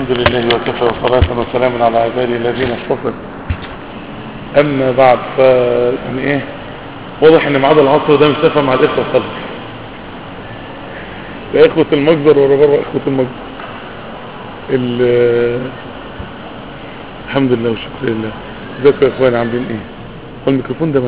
الحمد لله وكفى وصلاة وسلام على عباده الذين اصطفى. اما بعد يعني ايه، واضح ان ميعاد العصر ده مستفى مع الاخوة خالص. يا اخوة المجزر ورا بره اخوة المجزر. الحمد لله والشكر لله. ازيكم يا اخواني عاملين ايه؟ هو الميكروفون ده ماله؟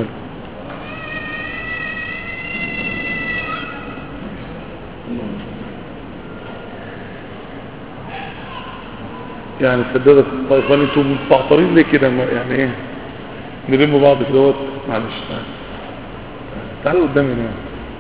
يعني تصدقوا يا اخواني انتوا مستعطرين ليه كده؟ يعني ايه نلم بعض كده؟ معلش تعالوا قدامي هنا.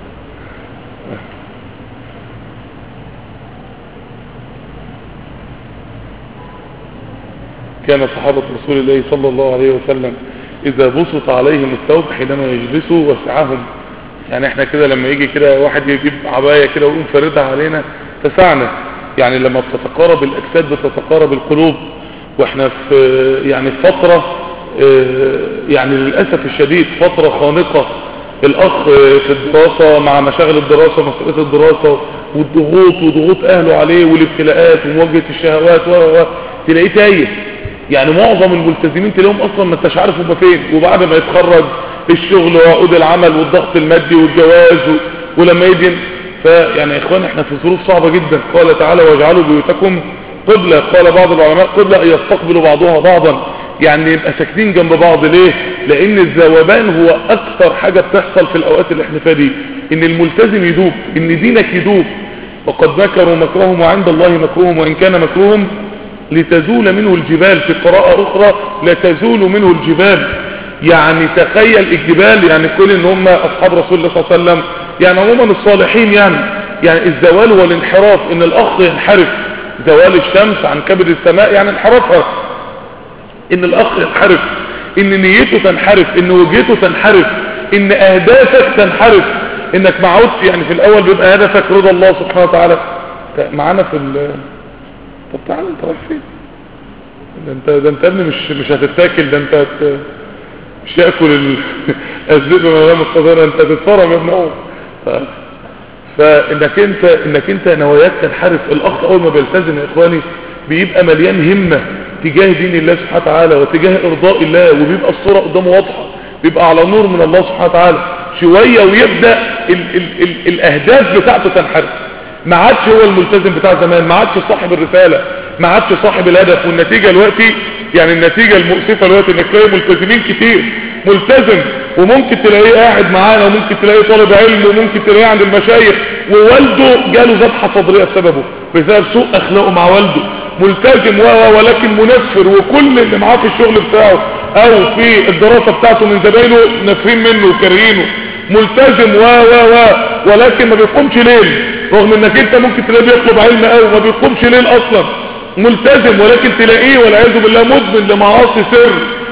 كان صحابة رسول الله صلى الله عليه وسلم اذا بسط عليهم الثوب حينما يجلسوا وسعهم. يعني احنا كده لما يجي كده واحد يجيب عباية كده ويقوم فردها علينا تسعنا. يعني لما بتتقارب الاجساد بتتقارب القلوب. واحنا في يعني فترة يعني للأسف الشديد فترة خانقة. الاخ في الدراسة مع مشاغل الدراسة ومسؤولية الدراسة والضغوط وضغوط اهله عليه والابتلاءات ومواجهة الشهوات تلاقيه تايه. يعني معظم الملتزمين تلاقيهم اصلا ما انتش عارف هم فين، وبعد ما يتخرج الشغل وعقود العمل والضغط المادي والجواز ولما يدين. فيعني يا اخوان احنا في ظروف صعبة جدا. قال تعالى واجعلوا بيوتكم قبلة. قال بعض العلماء قبلة ان يستقبلوا بعضها بعضا، يعني يبقى ساكنين جنب بعض. ليه؟ لان الذوبان هو اكثر حاجة بتحصل في الاوقات اللي احنا فيها دي، ان الملتزم يدوب، ان دينك يدوب. وقد مكروا مكرهم وعند الله مكرهم وان كان مكرهم لتزول منه الجبال. في قراءة اخرى لتزول منه الجبال. يعني تخيل الجبال، يعني كل ان هم اصحاب رسول الله صلى الله عليه وسلم، يعني عموما الصالحين، يعني الزوال والانحراف، ان الاخ ينحرف. زوال الشمس عن كبد السماء يعني انحرافها. ان الاخ ينحرف، ان نيته تنحرف، ان وجهته تنحرف، ان اهدافك تنحرف، انك معود. يعني في الاول بيبقى هدفك رضا الله سبحانه وتعالى. معانا في طب تعال انت رايح فين؟ ده انت ابني مش هتتاكل، ده انت مش ياكل الذئب امام القذاره، انت هتتفرم يا ابن عمر. فانك انت نواياك تنحرف. الاخ اول ما بيلتزم يا اخواني بيبقى مليان همه تجاه دين الله سبحانه وتعالى وتجاه ارضاء الله، وبيبقى الصوره قدامه واضحه، بيبقى على نور من الله سبحانه وتعالى. شويه ويبدا الاهداف بتاعته تنحرف. ما عادش هو الملتزم بتاع زمان، ما عادش صاحب الرساله، ما عادش صاحب الهدف. والنتيجه دلوقتي، يعني النتيجه المؤسفه دلوقتي انك تلاقي ملتزمين كتير ملتزم، وممكن تلاقيه قاعد معانا، وممكن تلاقيه طالب علم، وممكن تلاقيه عند المشايخ، ووالده جاله ذبحه صدريه بسبب سوء اخلاقه مع والده. ملتزم ولكن منفر، وكل اللي معاه في الشغل بتاعه او في الدراسه بتاعته من زمايله نافرين منه وكارهينه. ملتزم ولكن ما بيقومش ليل، رغم انك انت ممكن تلاقيه بيطلب علم قوي ما بيقومش ليل اصلا. ملتزم ولكن تلاقيه والعياذ بالله مدمن لمعاصي سر،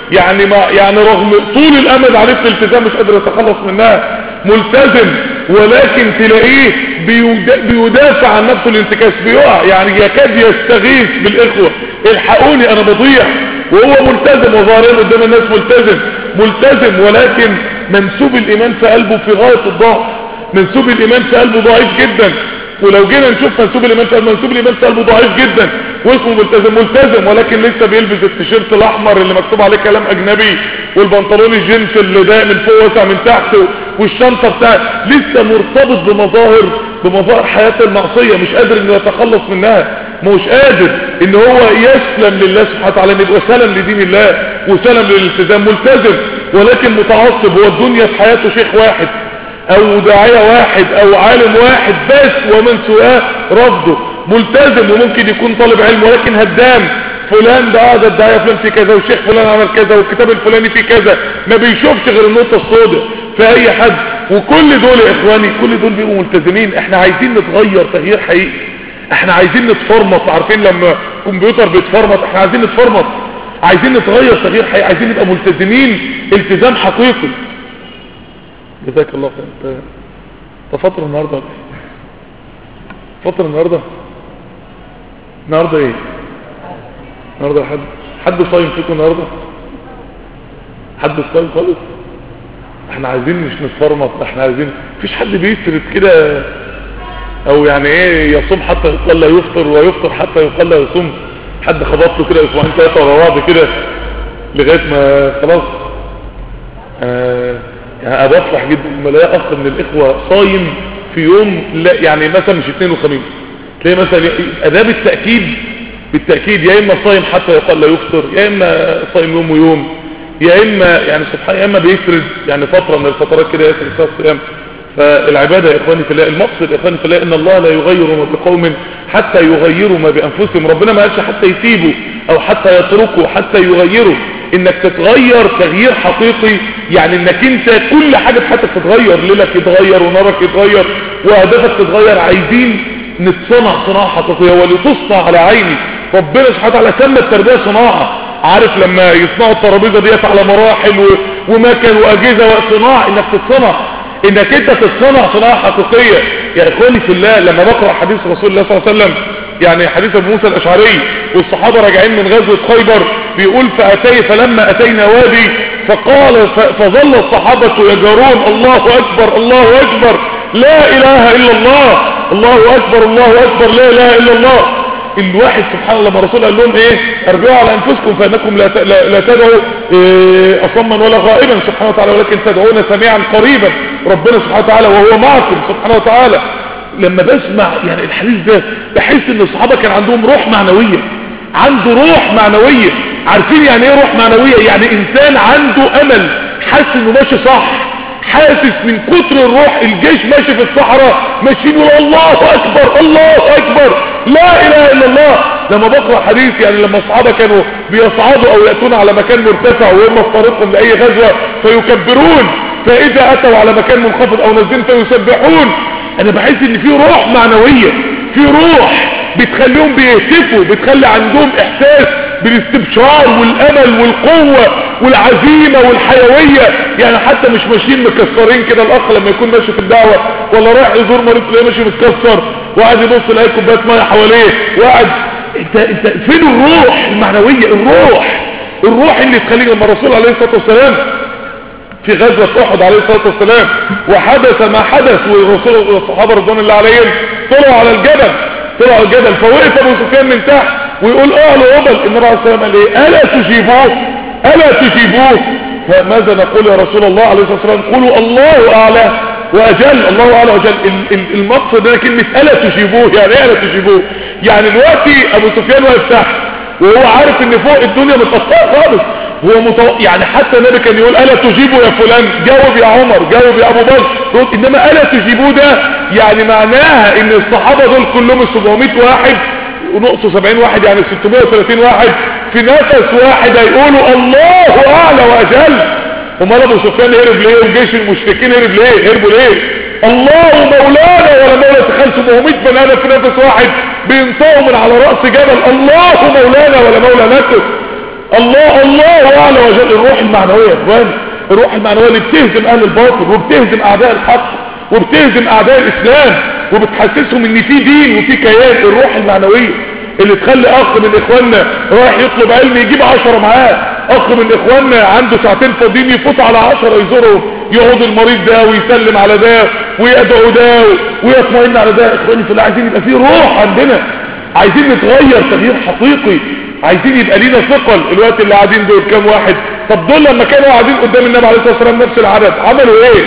يعني رغم طول الامد عليه في الالتزام مش قادر يتخلص منها. ملتزم ولكن تلاقيه بيدافع عن نفسه الانتكاس، بيقع، يعني يكاد يستغيث بالاخوه، الحقوني انا بضيع، وهو ملتزم وظاهرين قدام الناس ملتزم ولكن منسوب الايمان في قلبه في غايه الضعف. منسوب الايمان في قلبه ضعيف جدا. ولو جينا نشوف منسوب الايمان في قلبه ضعيف جدا، واسمه ملتزم ولكن لسه بيلبس التيشيرت الاحمر اللي مكتوب عليه كلام اجنبي، والبنطلون الجينز اللي ضايق من فوق واسع من تحت، والشنطه بتاعه، لسه مرتبط بمظاهر حياه المعصيه، مش قادر انه يتخلص منها، مش قادر ان هو يسلم لله سبحانه وتعالى، ان يبقى سلم لدين الله وسلم للالتزام. ملتزم ولكن متعصب. هو الدنيا في حياته شيخ واحد او داعية واحد او عالم واحد بس، ومن سواه رفضه. ملتزم وممكن يكون طالب علم ولكن هدام. فلان ده قاعد الداعية فلان في كذا، والشيخ فلان عمل كذا، والكتاب الفلاني في كذا، ما بيشوفش غير النقطة السوداء في اي حد. وكل دول يا اخواني كل دول بيبقوا ملتزمين. احنا عايزين نتغير تغيير حقيقي، احنا عايزين نتفرمط. عارفين لما الكمبيوتر بيتفرمط؟ احنا عايزين نتفرمط، عايزين نتغير تغيير حقيقي، عايزين نبقى ملتزمين التزام حقيقي. جزاك الله خير. انت فطر النهارده؟ فطر النهارده ايه؟ النهارده حد صايم فيكم النهارده؟ حد صايم خالص؟ احنا عايزين مش نتفرمط، احنا عايزين مفيش حد بيسرد كده، او يعني ايه، يصوم حتى يقال لا يفطر، ويفطر حتى يقال لا يصوم. حد خبط له كده اسبوعين 3 ورا بعض كده لغايه ما خلاص. يعني بفرح جدا لما الاقي اخ من الاخوه صايم في يوم، لا يعني مثلا مش اثنين وخميس، تلاقي مثلا اداب التاكيد بالتاكيد، يا اما صايم حتى يقال لا يفطر، يا اما صايم يوم ويوم، يا اما يعني سبحان، يا اما بيفرد يعني فتره من الفترات كده يفرد فيها الصيام. فالعباده يا اخواني في الله، المقصد يا اخواني في الله ان الله لا يغير ما بقوم حتى يغيروا ما بانفسهم. ربنا ما قالش حتى يسيبوا او حتى يتركوا، حتى يغيروا. انك تتغير تغيير حقيقي يعني انك انت كل حاجه في حياتك تتغير، ليلك يتغير ونارك يتغير واهدافك تتغير. عايزين نتصنع صناعه حقيقيه، ولتصنع على عيني. ربنا سبحانه وتعالى سمى التربيه صناعه. عارف لما يصنعوا الترابيزه ديت على مراحل ومكن واجهزه وصناعه، انك تتصنع، انك انت تتصنع صناعه حقيقيه. يا اخواني في الله، لما بقرا حديث رسول الله صلى الله عليه وسلم، يعني حديث ابو موسى الاشعري والصحابه راجعين من غزوه خيبر، بيقول فلما اتينا وادي فقال فظل الصحابه يجرون الله اكبر الله اكبر لا اله الا الله، الله اكبر الله اكبر لا اله الا الله. الواحد سبحان الله، لما الرسول قال لهم ايه؟ ارجعوا على انفسكم فانكم لا تدعوا اصما ولا غائبا سبحانه وتعالى، ولكن تدعون سميعا قريبا. ربنا سبحانه وتعالى وهو معكم سبحانه وتعالى. لما بسمع يعني الحديث ده بحس ان الصحابه كان عندهم روح معنويه، عنده روح معنويه. عارفين يعني ايه روح معنويه؟ يعني انسان عنده امل، حاسس انه ماشي صح، حاسس من كتر الروح. الجيش ماشي في الصحراء ماشيين يقول الله اكبر الله اكبر لا اله الا الله. لما بقرا حديث يعني لما الصحابه كانوا بيصعدوا او ياتون على مكان مرتفع وهم في طريقهم لاي غزوه فيكبرون، فاذا اتوا على مكان منخفض او نازلين فيسبحون. انا بحس ان في روح معنويه، في روح بتخليهم بيهتفوا، بتخلي عندهم احساس بالاستبشار والامل والقوه والعزيمه والحيويه. يعني حتى مش ماشيين مكسرين كده. الاخ لما يكون ماشي في الدعوه ولا رايح يزور مريض تلاقيه ماشي متكسر وقاعد يبص يلاقي كوبايه ميه حواليه وقاعد. انت فين الروح المعنويه؟ الروح اللي تخليك. لما الرسول عليه الصلاه والسلام في غزوة احد عليه الصلاة والسلام وحدث ما حدث، والرسول والصحابة رضوان الله عليهم طلعوا على الجبل، فوقف ابو سفيان من تحت ويقول اعلوا هبل. النبي عليه الصلاة والسلام قال ايه؟ الا تجيبوه. فماذا نقول يا رسول الله عليه الصلاة والسلام؟ قولوا الله اعلى واجل، الله اعلى واجل. المقصد ده كلمة الا تجيبوه. يعني ايه الا تجيبوه؟ يعني دلوقتي ابو سفيان واقف تحت وهو عارف ان فوق الدنيا متقطعه خالص، هو يعني حتى النبي كان يقول الا تجيبوا يا فلان، جاوب يا عمر، جاوب يا ابو بكر. انما الا تجيبوه ده يعني معناها ان الصحابه دول كلهم 700 واحد ونقصوا 70 واحد، يعني 630 واحد في نفس واحد هيقولوا الله اعلى واجل. امال ابو سفيان هرب ليه؟ وجيش المشركين هرب ليه؟ هربوا ليه؟ الله مولانا ولا مولى. تخيل 700 بني ادم في نفس واحد بينطقوا من على راس جبل الله مولانا ولا مولى لكم. الله اعلى وجل. الروح المعنويه يا اخوان، الروح المعنويه اللي بتهزم اهل الباطل وبتهزم اعداء الحق وبتهزم اعداء الاسلام وبتحسسهم ان في دين وفي كيان. الروح المعنويه اللي تخلي اخ من اخواننا رايح يطلب علم يجيب 10 معاه، اخ من اخواننا عنده ساعتين فاضيين يفوت على 10 يزورهم، يقعد المريض ده ويسلم على ده ويدعو ده ويطمئن على ده. اخواني في الله، عايزين يبقى في روح عندنا، عايزين نتغير تغيير حقيقي، عايزين يبقى لينا ثقل. الوقت اللي قاعدين دول كام واحد؟ طب دول لما كانوا قاعدين قدام النبي عليه الصلاه والسلام نفس العدد عملوا ايه؟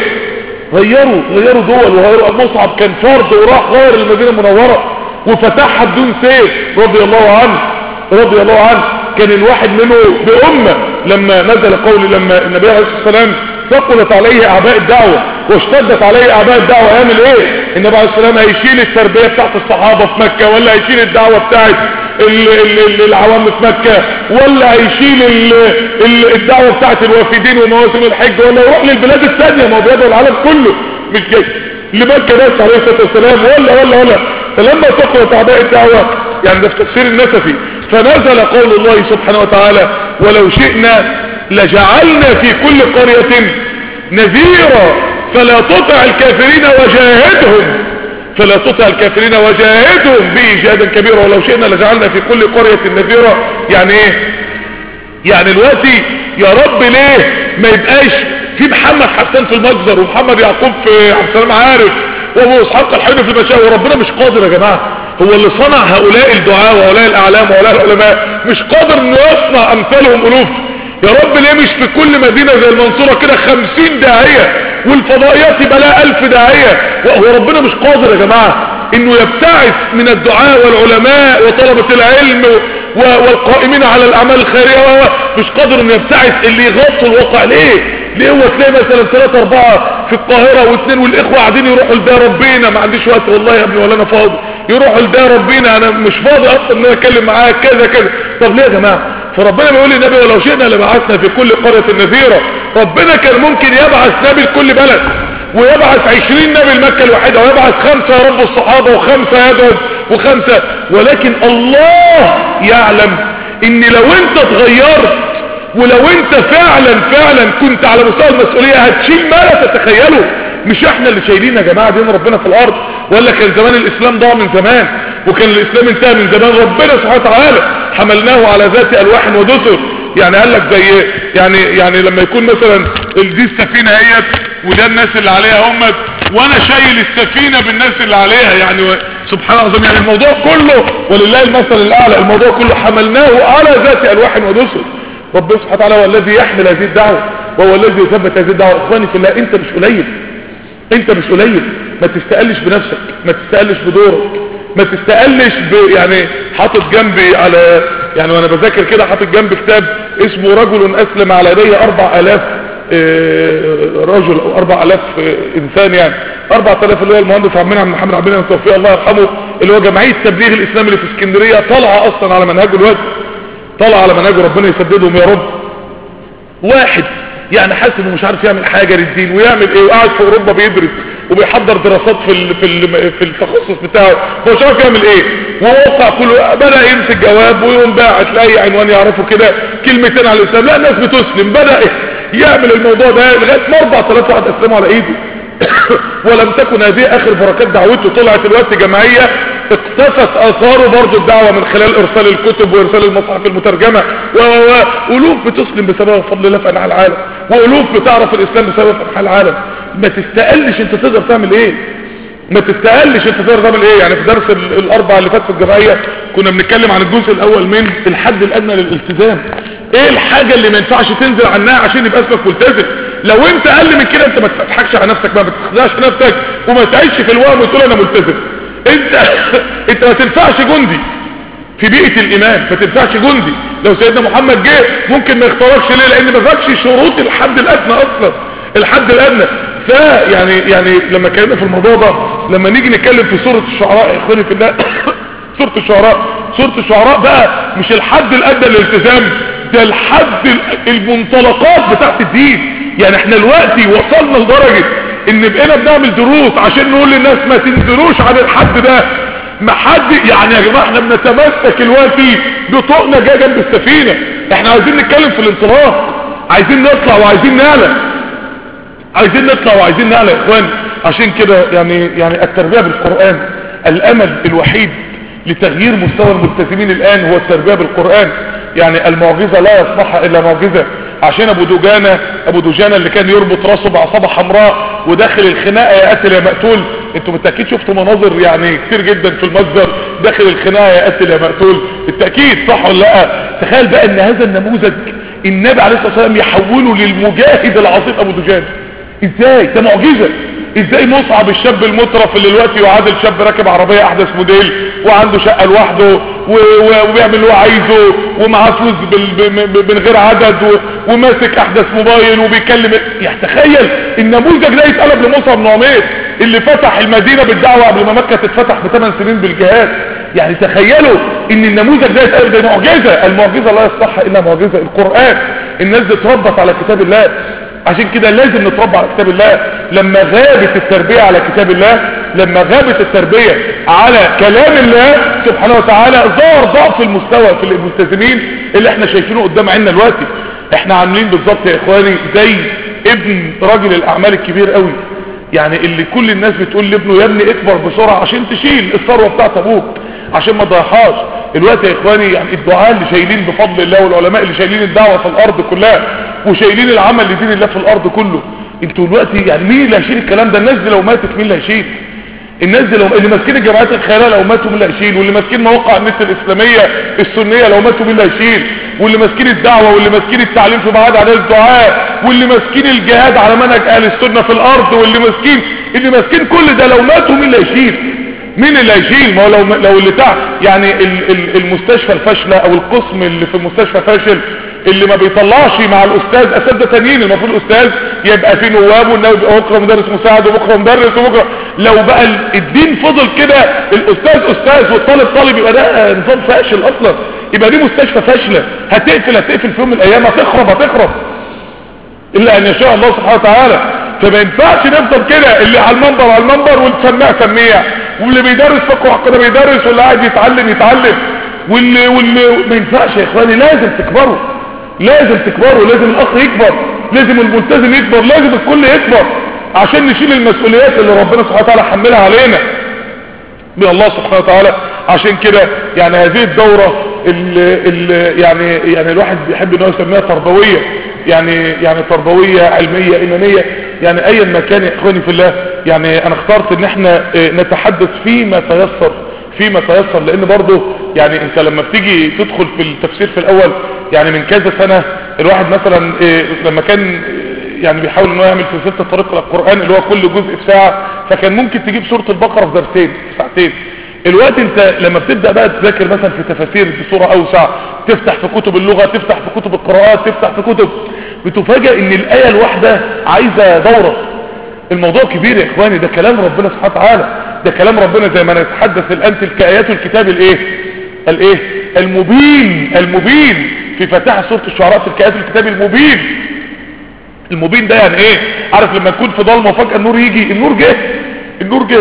غيروا دول وغيروا. مصعب كان فرد وراح غير المدينه المنوره وفتحها بدون سيف رضي الله عنه. كان الواحد منه بأمة لما نزل قول لما النبي عليه الصلاه والسلام ثقلت عليه اعباء الدعوه واشتدت عليه اعباء الدعوه، يعمل ايه؟ النبي عليه الصلاه والسلام هيشيل التربيه بتاعت الصحابه في مكه، ولا هيشيل الدعوه بتاعت العوام في مكه، ولا هيشيل الدعوه بتاعت الوافدين ومواسم الحج، ولا يروح للبلاد الثانيه؟ ما هو بيدعو العالم كله، مش جاي لمكه بس عليه الصلاه والسلام. ولا فلما ثقلت اعباء الدعوه، يعني ده في تفسير النسفي، فنزل قول الله سبحانه وتعالى ولو شئنا لجعلنا في كل قرية نذيرا فلا تطع الكافرين وجاهدهم به جهادا كبيرا. ولو شئنا لجعلنا في كل قرية نذيرا. يعني ايه؟ يعني دلوقتي يا رب ليه ما يبقاش في محمد حسان في المجزر ومحمد يعقوب في عبد السلام عارف وابو اسحاق الحين في المشاوي؟ وربنا مش قادر يا جماعه، هو اللي صنع هؤلاء الدعاء وهؤلاء الاعلام وهؤلاء العلماء مش قادر انه يصنع امثالهم الوف؟ يا رب ليه مش في كل مدينة زي المنصورة كده 50 داعية والفضائيات يبقى لها 1000 داعية؟ وهو ربنا مش قادر يا جماعة انه يبتعث من الدعاء والعلماء وطلبة العلم والقائمين على الاعمال الخيرية؟ مش قادر انه يبتعث اللي يغطوا الواقع؟ ليه هو تلاقي مثلا 3 4 في القاهرة و2 والاخوة قاعدين يروحوا لده ربنا ما عنديش وقت والله يا ابني ولا انا فاضي، يروحوا لده ربنا انا مش فاضي اصلا ان انا اتكلم معاك كذا كذا. طب ليه يا جماعة؟ فربنا بيقول للنبي ولو شئنا لبعثنا في كل قرية نذيرا. ربنا كان ممكن يبعث نبي لكل بلد ويبعث 20 نبي لمكة الواحدة ويبعث 5 يا رب الصحابة و5 يدعو و5، ولكن الله يعلم ان لو انت اتغيرت ولو انت فعلا كنت على مستوى المسؤولية هتشيل ما لا تتخيله. مش احنا اللي شايلين يا جماعة دين ربنا في الارض، ولا كان زمان الاسلام ضاع من زمان وكان الاسلام انتهى من زمان؟ ربنا سبحانه وتعالى حملناه على ذات الواح ودسر. يعني قال لك زي يعني لما يكون مثلا دي السفينة هيت وده الناس اللي عليها همت وانا شايل السفينة بالناس اللي عليها، يعني سبحان الله. يعني الموضوع كله ولله المثل الاعلى، الموضوع كله حملناه على ذات الواح ودسر. ربنا سبحانه وتعالى هو الذي يحمل هذه الدعوة وهو الذي يثبت هذه الدعوة. اخواني في الله، انت مش قليل، انت مش قليل. ما تستقلش بنفسك، ما تستقلش بدورك، ما تستقلش يعني حاطط جنبي على يعني وانا بذاكر كده حاطط جنبي كتاب اسمه رجل اسلم على يديه 4000 رجل او 4000 انسان، يعني 4000 اللي هو المهندس عمنا عبد محمد عبد المتوفي الله يرحمه، اللي هو جمعيه تبليغ الاسلام اللي في اسكندريه، طالعه اصلا على منهجه الوقت، طالعه على منهجه، ربنا يسددهم يا رب. واحد يعني حاسس انه مش عارف يعمل حاجه للدين ويعمل ايه، وقاعد في اوروبا بيدرس وبيحضر دراسات في التخصص بتاعه، هو مش عارف يعمل ايه، ووقع كله بدا يمسك جواب ويقوم باعت لاي عنوان يعرفه كده كلمتين على الاسلام، لا الناس بتسلم، بدا يعمل الموضوع ده لغايه ما 4000 واحد اسلموا على ايده. ولم تكن هذه اخر بركات دعوته، طلعت الوقت جماعيه اقتفت اثاره برضو الدعوة من خلال ارسال الكتب وارسال المصاحف المترجمة والوف بتسلم بسبب فضل الله في انحاء العالم، والوف بتعرف الاسلام بسبب في انحاء العالم. ما تستقلش انت تقدر تعمل ايه، ما تستقلش انت تقدر تعمل ايه. يعني في درس الاربعة اللي فات في الجمعية كنا بنتكلم عن الجزء الاول من الحد الادنى للالتزام. ايه الحاجة اللي ما ينفعش تنزل عنها عشان يبقى اسمك ملتزم؟ لو انت اقل من كده انت ما تضحكش على نفسك، ما تخدعش نفسك وما تعيش في الوهم وتقول انا ملتزم. انت ما تنفعش جندي في بيئة الايمان، ما تنفعش جندي. لو سيدنا محمد جه ممكن ما يختاركش ليه؟ لان ما فاكش شروط الحد الادنى اصلا، الحد الادنى. يعني لما اتكلمنا في الموضوع ده، لما نيجي نتكلم في سورة الشعراء يا اخواني في الله سورة الشعراء بقى مش الحد الادنى للالتزام، ده الحد المنطلقات بتاعت الدين. يعني احنا دلوقتي وصلنا لدرجة ان بقينا بنعمل دروس عشان نقول للناس ما تنزلوش عن الحد ده. ما حد يعني يا جماعه احنا بنتمسك دلوقتي بطوقنا جايه جنب السفينه، احنا عايزين نتكلم في الانطلاق، عايزين نطلع وعايزين نعلى، عايزين نطلع وعايزين نعلى يا اخوان. عشان كده يعني التربيه بالقران، الامل الوحيد لتغيير مستوى الملتزمين الان هو التربيه بالقران. يعني المعجزه لا يصنعها الا معجزه. عشان ابو دجانة اللي كان يربط راسه بعصابة حمراء وداخل الخناقة يا قاتل يا مقتول، انتوا بالتأكيد شفتوا مناظر يعني كتير جدا في المصدر داخل الخناقة يا قاتل يا مقتول، بالتأكيد صح ولا لا؟ تخيل بقى ان هذا النموذج النبي عليه الصلاة والسلام يحوله للمجاهد العظيم ابو دجانة. ازاي؟ ده معجزة. ازاي مصعب الشاب المترف اللي دلوقتي يعادل شاب راكب عربية احدث موديل وعنده شقة لوحده وبيعمل اللي هو عايزه ومعاه فلوس من غير عدد وماسك احدث موبايل وبيكلم، يعني تخيل النموذج ده يتقلب لمصعب بن عمير اللي فتح المدينة بالدعوة قبل ما مكة تتفتح ب8 سنين بالجهاد. يعني تخيلوا ان النموذج ده يتقلب، ده معجزة. المعجزة لا يصلحها الا معجزة القرآن. الناس دي اتربت على كتاب الله، عشان كده لازم نتربى على كتاب الله. لما غابت التربية على كتاب الله، لما غابت التربية على كلام الله سبحانه وتعالى، ظهر ضعف المستوى في الملتزمين اللي احنا شايفينه قدام عيننا دلوقتي. احنا عاملين بالظبط يا اخواني زي ابن راجل الاعمال الكبير قوي، يعني اللي كل الناس بتقول لابنه يا ابني اكبر بسرعة عشان تشيل الثروة بتاعت ابوك عشان ما تضيعهاش. الوقت يا اخواني يعني الدعاء اللي شايلين بفضل الله والعلماء اللي شايلين الدعوة في الارض كلها وشايلين العمل لدين الله في الارض كله، انتوا دلوقتي يعني مين اللي هيشيل الكلام ده؟ الناس دي لو ماتت مين اللي هيشيل؟ الناس دي اللي ماسكين الجمعيات الخيريه لو ماتوا مين اللي هيشيل؟ واللي ماسكين مواقع النت الاسلاميه السنيه لو ماتوا مين اللي هيشيل؟ واللي ماسكين الدعوه واللي ماسكين التعليم في معاد عدد الدعاء واللي ماسكين الجهاد على منهج اهل السنه في الارض واللي ماسكين كل ده لو ماتوا مين اللي هيشيل؟ مين اللي هيشيل؟ ما هو لو اللي تحت يعني المستشفى الفاشله او القسم اللي في المستشفى فاشل اللي ما بيطلعش مع الاستاذ اساتذه تانيين. المفروض الاستاذ يبقى فيه نواب والنائب يبقى بكره مدرس مساعد وبكره مدرس وبكره. لو بقى الدين فضل كده الاستاذ استاذ والطالب طالب يبقى ده نظام فاشل اصلا. يبقى دي مستشفى فاشله هتقفل في يوم من الايام هتخرب الا ان يشاء الله سبحانه وتعالى. فما ينفعش نفضل كده اللي على المنبر والسماع سميع واللي بيدرس فقه وعقيده بيدرس واللي قاعد يتعلم واللي ما ينفعش يا اخواني. لازم تكبروا لازم الاخ يكبر لازم الملتزم يكبر لازم الكل يكبر عشان نشيل المسؤوليات اللي ربنا سبحانه وتعالى حملها علينا من الله سبحانه وتعالى. عشان كده يعني هذه الدورة يعني الواحد بيحب انه يسميها تربوية يعني تربوية علمية ايمانية يعني ايا ما كان يا اخواني في الله. يعني انا اخترت ان احنا نتحدث فيما تيسر لان برضه يعني انت لما بتيجي تدخل في التفسير في الاول يعني من كذا سنة الواحد مثلا لما كان يعني بيحاول انه يعمل سلسله الطريق للقران اللي هو كل جزء في ساعه فكان ممكن تجيب سوره البقره في درسين ساعتين. الوقت انت لما بتبدا بقى تذاكر مثلا في تفاسير بصوره اوسع تفتح في كتب اللغه تفتح في كتب القراءات تفتح في كتب بتفاجئ ان الايه الواحده عايزه دوره. الموضوع كبير يا اخواني. ده كلام ربنا سبحانه وتعالى ده كلام ربنا زي ما نتحدث الان تلك ايات الكتاب المبين في فتح سوره الشعراء تلك ايات الكتاب المبين ده يعني ايه؟ عارف لما تكون في ضلمه وفجاه النور يجي النور جه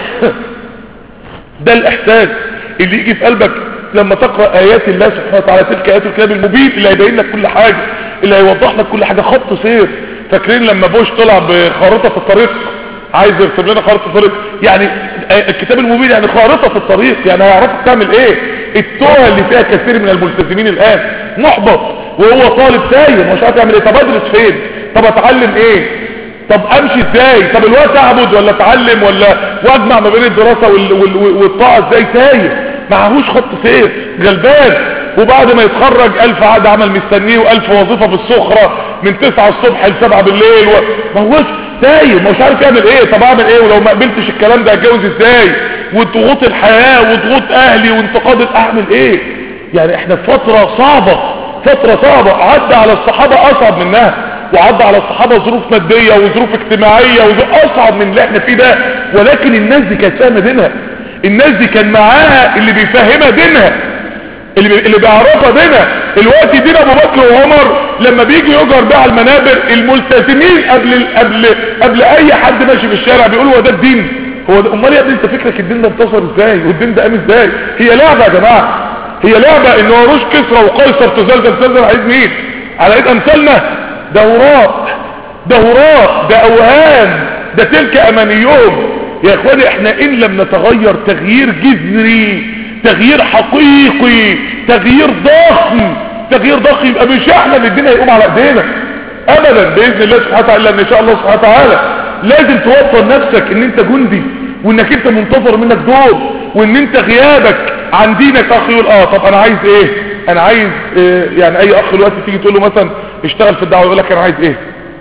ده الاحساس اللي يجي في قلبك لما تقرا ايات الله سبحانه وتعالى تلك ايات الكتاب المبين اللي هيبين لك كل حاجه اللي هيوضح لك كل حاجه خط سير. فاكرين لما بوش طلع بخارطه في الطريق عايز يرسم لنا خارطه الطريق يعني الكتاب المبين يعني خارطه في الطريق يعني هيعرفك تعمل ايه. التوه اللي فيها كثير من الملتزمين الان محبط وهو طالب تايه مش عارف يعمل ايه. طب ادرس فين؟ طب اتعلم ايه؟ طب امشي ازاي؟ طب الوقت اعبد ولا اتعلم ولا واجمع ما بين الدراسه والطاعه ازاي؟ تايه معهوش خط سير غلبان. وبعد ما يتخرج 1000 عقد عمل مستنيه و1000 وظيفه بالسخره من 9 الصبح ل 7 بالليل ما هوش تايه مش عارف يعمل ايه. طب اعمل ايه ولو ما قبلتش الكلام ده اتجوز ازاي؟ وضغوط الحياه وضغوط اهلي وانتقاد اعمل ايه؟ يعني احنا في فتره صعبه عدى على الصحابه اصعب منها وعدى على الصحابه ظروف ماديه وظروف اجتماعيه اصعب من اللي احنا فيه ده. ولكن الناس دي كانت فاهمه دينها. الناس دي كان معاها اللي بيفهمها دينها اللي بيعرفها دينها. الوقت دين ابو بكر وعمر لما بيجي يجر بيه على المنابر الملتزمين قبل اي حد ماشي في الشارع بيقولوا هو ده الدين؟ هو ده؟ امال يا ابني انت فكرك الدين ده انتصر ازاي والدين ده قام ازاي؟ هي لعبه يا جماعه. هي لعبه ان هروش كسرى وقيصر تزلزل عايز مين؟ على ايد امثالنا؟ ده هراء ده اوهام ده تلك امانيهم. يا اخواني احنا ان لم نتغير تغيير جذري تغيير حقيقي تغيير ضخم يبقى مش احنا اللي الدنيا هيقوم على ايدينا ابدا باذن الله سبحانه وتعالى. ان شاء الله سبحانه وتعالى لازم توصل نفسك ان انت جندي وانك انت منتظر منك دور وان انت غيابك عن دينك. اخ يقول طب انا عايز ايه؟ انا عايز يعني اي اخ دلوقتي تيجي تقول له مثلا اشتغل في الدعوه يقول لك انا عايز ايه؟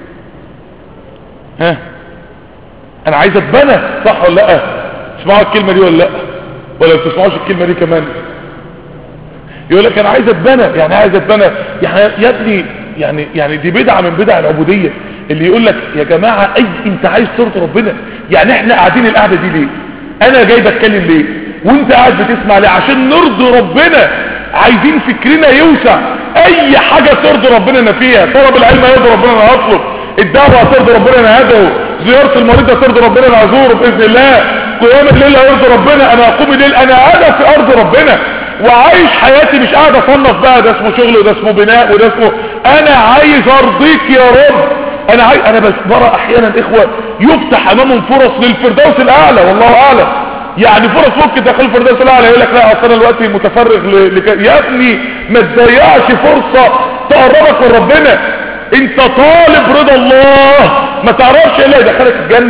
انا عايز اتبنى صح ولا لا؟ تسمعوا الكلمه دي ولا لا؟ ولا ما بتسمعوش الكلمه دي كمان؟ يقول لك انا عايز اتبنى يعني يا ابني يعني دي بدعه من بدع العبوديه اللي يقول لك يا جماعه انت عايز ترضي ربنا يعني احنا قاعدين القعده دي ليه؟ انا جاي بتكلم ليه؟ وانت قاعد بتسمع ليه؟ عشان نرضي ربنا. عايزين فكرنا يوسع. اي حاجه ترضي ربنا انا فيها. طلب العلم يرضي ربنا انا هطلب. الدعوه ترضي ربنا انا هدعو. زياره المريض ترضي ربنا انا هزوره باذن الله. قيام الليل يرضي ربنا انا هقوم الليل. انا في ارض ربنا وعايش حياتي مش قاعد اصنف بقى ده اسمه شغل وده اسمه بناء وده اسمه. انا عايز ارضيك يا رب. انا بس برى احيانا اخوه يفتح امامهم فرص للفردوس الاعلى والله اعلم. يعني فرص ممكن داخل الفردوس الاعلى يقول لك لا اصل انا دلوقتي متفرغ يا ابني ما تضيعش فرصه تقربك من ربنا. انت طالب رضا الله ما تعرفش ايه اللي يدخلك الجنه.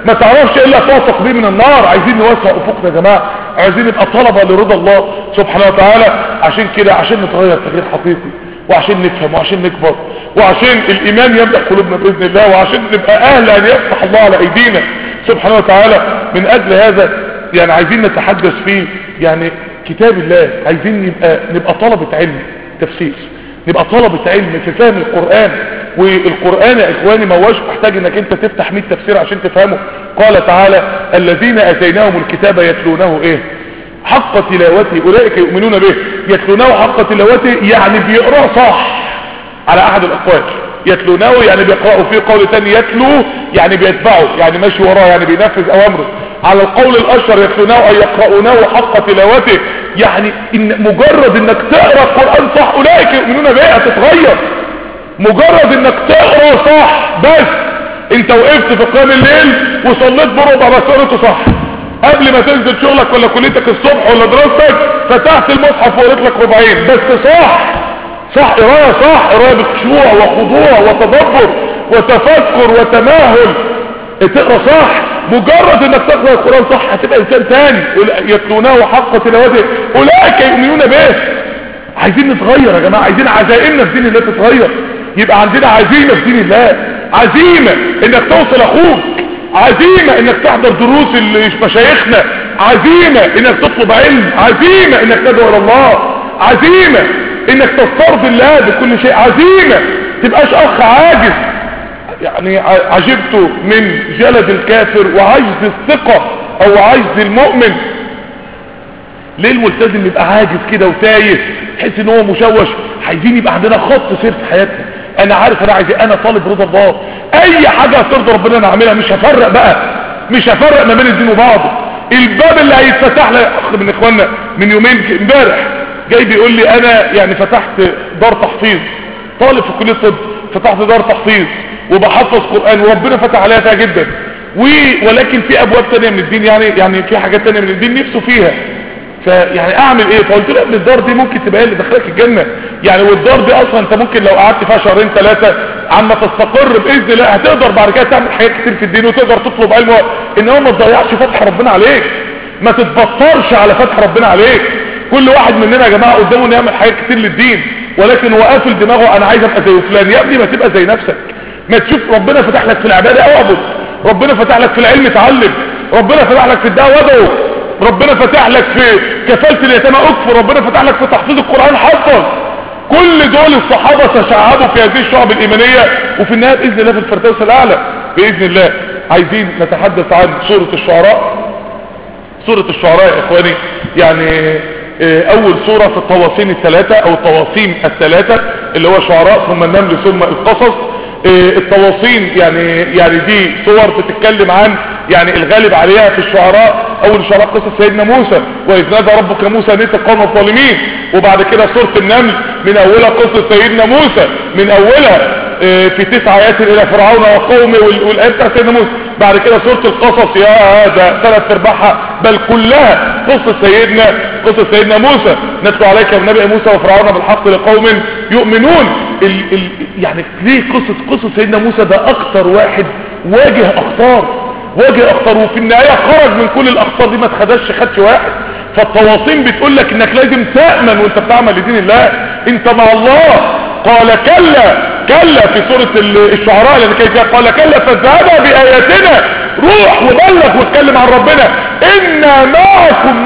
ما تعرفش الا توثق بيه من النار. عايزين نوسع افقنا يا جماعه، عايزين نبقى طلبه لرضا الله سبحانه وتعالى. عشان كده، عشان نتغير تغيير حقيقي، وعشان نفهم، وعشان نكبر، وعشان الايمان يملأ قلوبنا باذن الله، وعشان نبقى اهل ان يفتح الله على ايدينا سبحانه وتعالى. من اجل هذا يعني عايزين نتحدث فيه يعني كتاب الله. عايزين نبقى طلبة علم تفسير، نبقى طلبة علم في فهم القرآن. والقرآن يا اخواني ما هوش محتاج انك انت تفتح 100 تفسير عشان تفهمه. قال تعالى الذين اتيناهم الكتاب يتلونه ايه حق تلاوته اولئك يؤمنون به. يتلونه حق تلاوته يعني بيقرأ صح على احد الاقوال. يتلونه يعني بيقرأوا فيه. قول تاني يتلو يعني بيتبعوا، يعني ماشي وراه، يعني بينفذ اوامره. على القول الاشهر يتلونه اي يقرؤونه حق تلاوته، يعني إن مجرد انك تقرأ القرآن صح اولئك يؤمنون به هتتغير. مجرد انك تقرأ صح بس. انت وقفت في قيام الليل وصليت بربع بس قرأته صح، قبل ما تنزل شغلك ولا كليتك الصبح ولا دراستك فتحت المصحف وقريت لك ربعين بس صح قرايه، صح قرايه بخشوع وخضوع وتدبر وتفكر وتماهل، تقرا صح. مجرد انك تقرا القران صح هتبقى انسان تاني. يتلونه حق تلاوته اولئك يؤمنون به. عايزين نتغير يا جماعه، عايزين عزائمنا في دين الله تتغير. يبقى عندنا عزيمه في دين الله، عزيمه انك توصل اخوك، عزيمه انك تحضر دروس مشايخنا، عزيمه انك تطلب علم، عزيمه انك تدعو الى الله، عزيمه انك تسترضي الله بكل شيء، عزيمه تبقاش اخ عاجز. يعني عجبت من جلد الكافر وعجز الثقة او عجز المؤمن. ليه الملتزم يبقى عاجز كده وتايه، تحس ان هو مشوش؟ عايزين يبقى عندنا خط سير في حياتنا. انا عارف انا عايز ايه، انا طالب رضا الله، اي حاجة هترضى ربنا انا اعملها، مش هفرق بقى، مش هفرق ما بين الدين وبعضه. الباب اللي هيتفتح لي اخ من اخواننا من يومين امبارح جاي بيقول لي انا يعني فتحت دار تحفيظ، طالب في كلية طب، فتحت دار تحفيظ وبحفظ قرآن وربنا فتح عليها فيها جدا، ولكن في ابواب تانية من الدين، يعني في حاجات تانية من الدين نفسه فيها، فيعني اعمل ايه؟ فقلت له ابن الدار دي ممكن تبقى اللي دخلك الجنة يعني. والدار دي اصلا انت ممكن لو قعدت فيها شهرين ثلاثة عما تستقر باذن الله هتقدر بعد كده تعمل حاجات كتير في الدين وتقدر تطلب علم، انما ما تضيعش فتح ربنا عليك، ما تتبطرش على فتح ربنا عليك. كل واحد مننا يا جماعة قدامه انه يعمل حاجات كتير للدين، ولكن هو قافل دماغه انا عايز ابقى زي فلان. يا ابني ما تبقى زي نفسك، ما تشوف ربنا فتح لك في العبادة اعبد، ربنا فتح لك في العلم اتعلم، ربنا فتح لك في الدعوة ادعو، ربنا فتح لك في كفالة اليتامى اكفر، ربنا فتح لك في تحفيظ القرآن حفظ. كل دول الصحابة تشعبوا في هذه الشعب الإيمانية، وفي النهاية بإذن الله في الفردوس الأعلى بإذن الله. عايزين نتحدث عن سورة الشعراء. سورة الشعراء يا إخواني يعني أول سورة في الطواسين الثلاثة أو الطواسين الثلاثة اللي هو شعراء ثم النمل ثم القصص. الطواسين يعني دي صور بتتكلم عن يعني الغالب عليها في الشعراء. اول الشعراء قصة سيدنا موسى واذ نادى ربك موسى نيت القوم الظالمين، وبعد كده سورة النمل من اولها قصة سيدنا موسى من اولها في 9 آيات الى فرعون وقومه والايه بتاع سيدنا موسى. بعد كده سورة القصص يا هذا 3/4 بل كلها قصة سيدنا موسى نتلو عليك بنبي موسى وفرعون بالحق لقوم يؤمنون. يعني ليه قصة سيدنا موسى ده اكتر واحد واجه اخطار، وفي النهاية خرج من كل الاخطار دي، ما خدش واحد. فالطواصين بتقول لك انك لازم تأمن وانت بتعمل لدين الله، انت مع الله. قال كلا في سورة الشعراء لان كيف قال كلا فاذهبا بآياتنا، روح وبلغ واتكلم عن ربنا، إنا معكم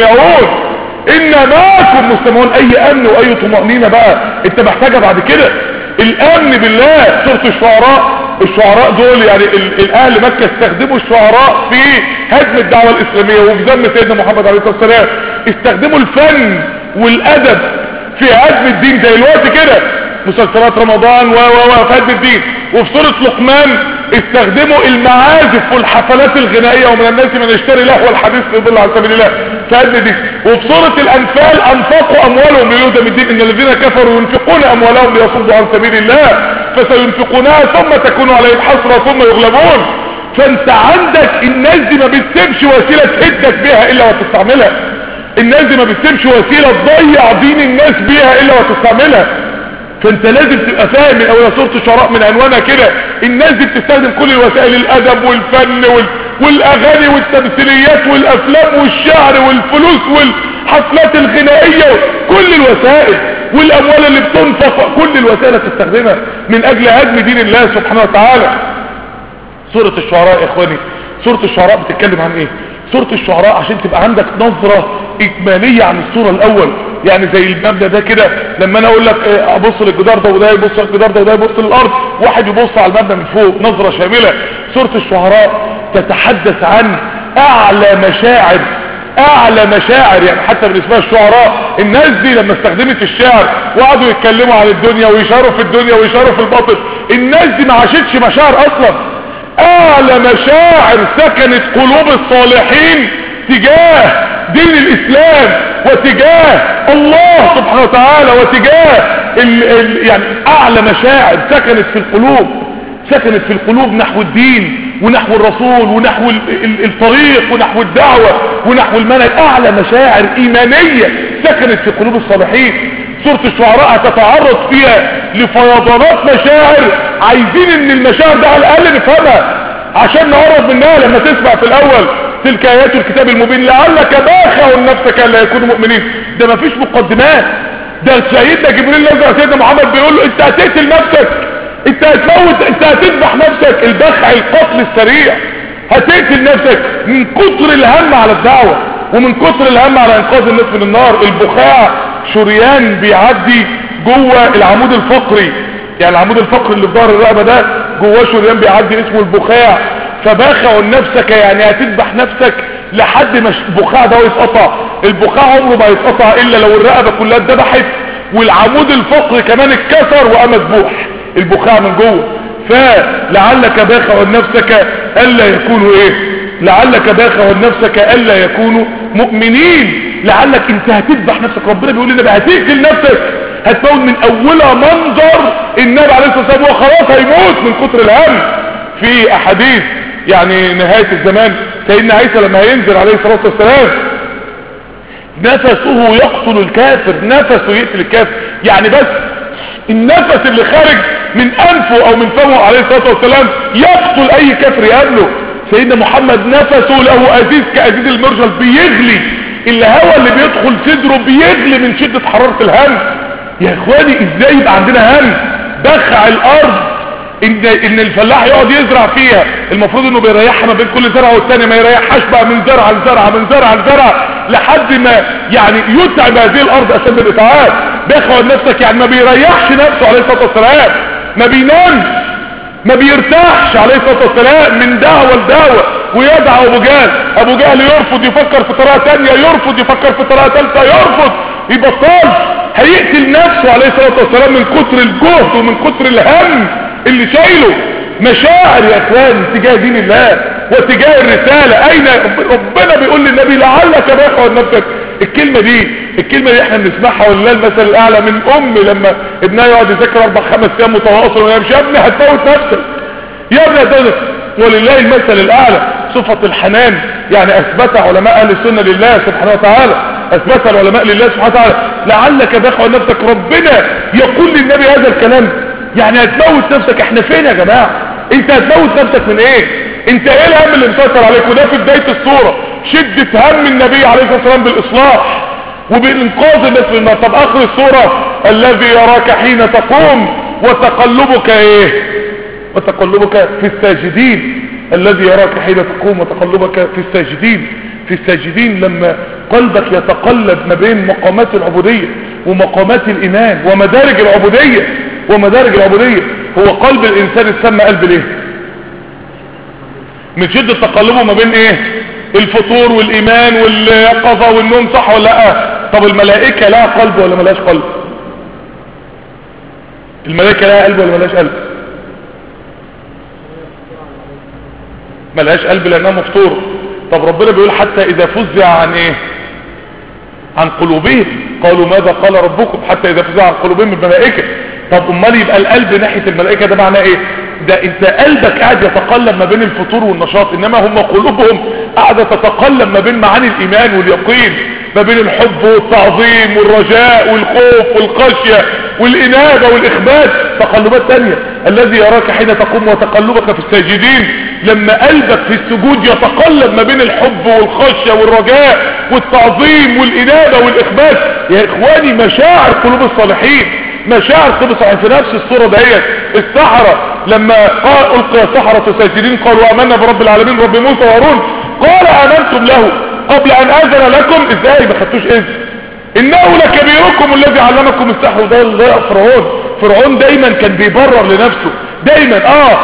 مستمعون. اي امن واي طمأنينة بقى انت محتاجة بعد كده، الامن بالله. سورة الشعراء دول يعني الاهل مكة استخدموا الشعراء في هدم الدعوة الاسلامية وفي ذم سيدنا محمد عليه الصلاة والسلام، استخدموا الفن والادب في هدم الدين زي الوقت كده مسلسلات رمضان في هدم الدين. وفي سورة لقمان استخدموا المعازف والحفلات الغنائية ومن الناس من يشتري لهو الحديث ليضل عن سبيل الله في هدم الدين. وفي سورة الانفال انفقوا اموالهم ليهدم الدين ان الذين كفروا ينفقون اموالهم ليصدوا عن سبيل الله فسينفقونها ثم تكون عليهم حسرة ثم يغلبون. فانت عندك الناس دي ما بتسيبش وسيلة تهدك بيها الا وتستعملها، الناس دي ما بتسيبش وسيلة تضيع دين الناس بيها الا وتستعملها. فانت لازم تبقى فاهم من اول سورة الشعراء من عنوانها كده. الناس دي بتستخدم كل الوسائل، الادب والفن والاغاني والتمثيليات والافلام والشعر والفلوس والحفلات الغنائية، كل الوسائل والاموال اللي بتنفق، كل الوسائل تستخدمها من اجل هدم دين الله سبحانه وتعالى. سورة الشعراء يا اخواني، سورة الشعراء بتتكلم عن ايه؟ سورة الشعراء عشان تبقى عندك نظرة اجمالية عن السورة الاول، يعني زي المبنى ده كده، لما انا اقول لك ابص للجدار ده وده يبص للجدار ده وده يبص للارض، واحد يبص على المبنى من فوق نظرة شاملة. سورة الشعراء تتحدث عن اعلى مشاعر، اعلى مشاعر، يعني حتى بالنسبة للشعراء الناس دي لما استخدمت الشعر وقعدوا يتكلموا عن الدنيا ويشاروا في الدنيا ويشاروا في الباطل، الناس دي ما عاشتش مشاعر اصلا. اعلى مشاعر سكنت قلوب الصالحين تجاه دين الاسلام وتجاه الله سبحانه وتعالى وتجاه يعني اعلى مشاعر سكنت في القلوب، سكنت في القلوب نحو الدين ونحو الرسول ونحو الطريق ونحو الدعوة ونحو المنهج. اعلى مشاعر ايمانية سكنت في قلوب الصالحين. سورة الشعراء هتتعرض فيها لفيضانات مشاعر، عايزين ان المشاعر ده على الاقل نفهمها عشان نقرب منها. لما تسمع في الاول تلك ايات الكتاب المبين لعلك باخع نفسك الا يكونوا مؤمنين، ده مفيش مقدمات، ده سيدنا جبريل نزل على سيدنا محمد بيقول له انت هتقتل نفسك، انت هتموت، انت هتذبح نفسك، البخع القتل السريع، هتقتل نفسك من كتر الهم على الدعوة ومن كتر الهم على انقاذ الناس من النار. البخاع شريان بيعدي جوه العمود الفقري، يعني العمود الفقري اللي في ظهر الرقبه ده جواه شريان بيعدي اسمه البخاع. فباخع نفسك يعني هتذبح نفسك لحد ما البخاع ده يتقطع. البخاع عمره ما يتقطع الا لو الرقبه كلها اتذبحت والعمود الفقري كمان اتكسر وقام مذبوح البخاع من جوه. فلعلك باخع نفسك الا يكونوا ايه؟ لعلك باخع نفسك الا يكونوا مؤمنين. لعلك انت هتذبح نفسك، ربنا بيقول لنا بقى هتقتل نفسك، هتموت من اولها. منظر النبي عليه الصلاه والسلام هو خلاص هيموت من كتر الهم. في احاديث يعني نهايه الزمان سيدنا عيسى لما هينزل عليه الصلاه والسلام نفسه يقتل الكافر، نفسه يقتل الكافر، يعني بس النفس اللي خارج من انفه او من فمه عليه الصلاه والسلام يقتل اي كافر يقابله. سيدنا محمد نفسه له ازيز كازيز المرجل، بيغلي الهواء اللي بيدخل صدره بيغلي من شدة حرارة الهم. يا اخواني ازاي يبقى عندنا هم؟ بخع الارض ان الفلاح يقعد يزرع فيها، المفروض انه بيريحها ما بين كل زرعه والتاني، ما يريحهاش بقى من زرعه لزرعه من زرعه لزرعه لحد ما يعني يتعب هذه الارض اشد الاتعاب. بخع نفسك يعني ما بيريحش نفسه عليه الصلاه والسلام، ما بينامش، ما بيرتاحش عليه الصلاه والسلام من دعوه لدعوه، ويدعو ابو جهل يرفض يفكر في طريقه ثانيه، يرفض يفكر في طريقه ثالثه، يرفض يبطل، هيقتل نفسه عليه الصلاه والسلام من كتر الجهد ومن كتر الهم اللي شايله. مشاعر يا اخوان تجاه دين الله وتجاه الرساله. اين ربنا بيقول للنبي لعلك باخع نفسك؟ الكلمه دي احنا بنسمعها ولله المثل الاعلى من لما ابنها يقعد يذاكر 4-5 ايام متواصل وما يمشي، يا ابني هتموت نفسك، يا ابني هتموت. ولله المثل الاعلى. صفه الحنان يعني اثبت علماء اهل السنه لله سبحانه وتعالى، اثبت العلماء لله سبحانه وتعالى لعلك باخع نفسك. ربنا يقول للنبي هذا الكلام، يعني هتموت نفسك. احنا فين يا جماعه؟ انت هتموت نفسك من ايه؟ انت ايه الهم اللي مسيطر عليك؟ وده في بدايه الصوره شده هم النبي عليه الصلاه والسلام بالاصلاح وبالانقاذ الناس من النار. طب اخر الصوره الذي يراك حين تقوم وتقلبك ايه؟ وتقلبك في الساجدين. الذي يراك حين تقوم وتقلبك في الساجدين. في الساجدين لما قلبك يتقلب ما بين مقامات العبوديه ومقامات الايمان ومدارج العبوديه ومدارج العبوديه. هو قلب الانسان اتسمى قلب ليه؟ من شدة تقلبه ما بين ايه؟ الفطور والايمان واليقظة والنوم، صح ولا لا؟ طب الملائكة لها قلب ولا ملهاش قلب؟ الملائكة لها قلب ولا ملهاش قلب؟ ملهاش قلب لانها مفطور. طب ربنا بيقول حتى اذا فزع عن ايه؟ عن قلوبهم قالوا ماذا قال ربكم، حتى اذا فزع عن قلوبهم الملائكة. طب امال يبقى القلب ناحية الملائكة ده معناه ايه؟ ده انت قلبك قاعد يتقلب ما بين الفطور والنشاط، انما هم قلوبهم قاعدة تتقلب ما بين معاني الايمان واليقين، ما بين الحب والتعظيم والرجاء والخوف والخشية والانابة والاخبات، تقلبات تانية. الذي يراك حين تقوم وتقلبك في الساجدين، لما قلبك في السجود يتقلب ما بين الحب والخشية والرجاء والتعظيم والانابة والاخبات. يا اخواني مشاعر قلوب الصالحين، مشاعر قلوب الصالحين. في نفس الصورة ديت السحرة لما القي السحرة ساجدين قالوا امنا برب العالمين رب موسى وهارون، قال امنتم له قبل ان اذن لكم. ازاي ما خدتوش اذن؟ انه لكبيركم الذي علمكم السحر. ده فرعون دايما كان بيبرر لنفسه، دايما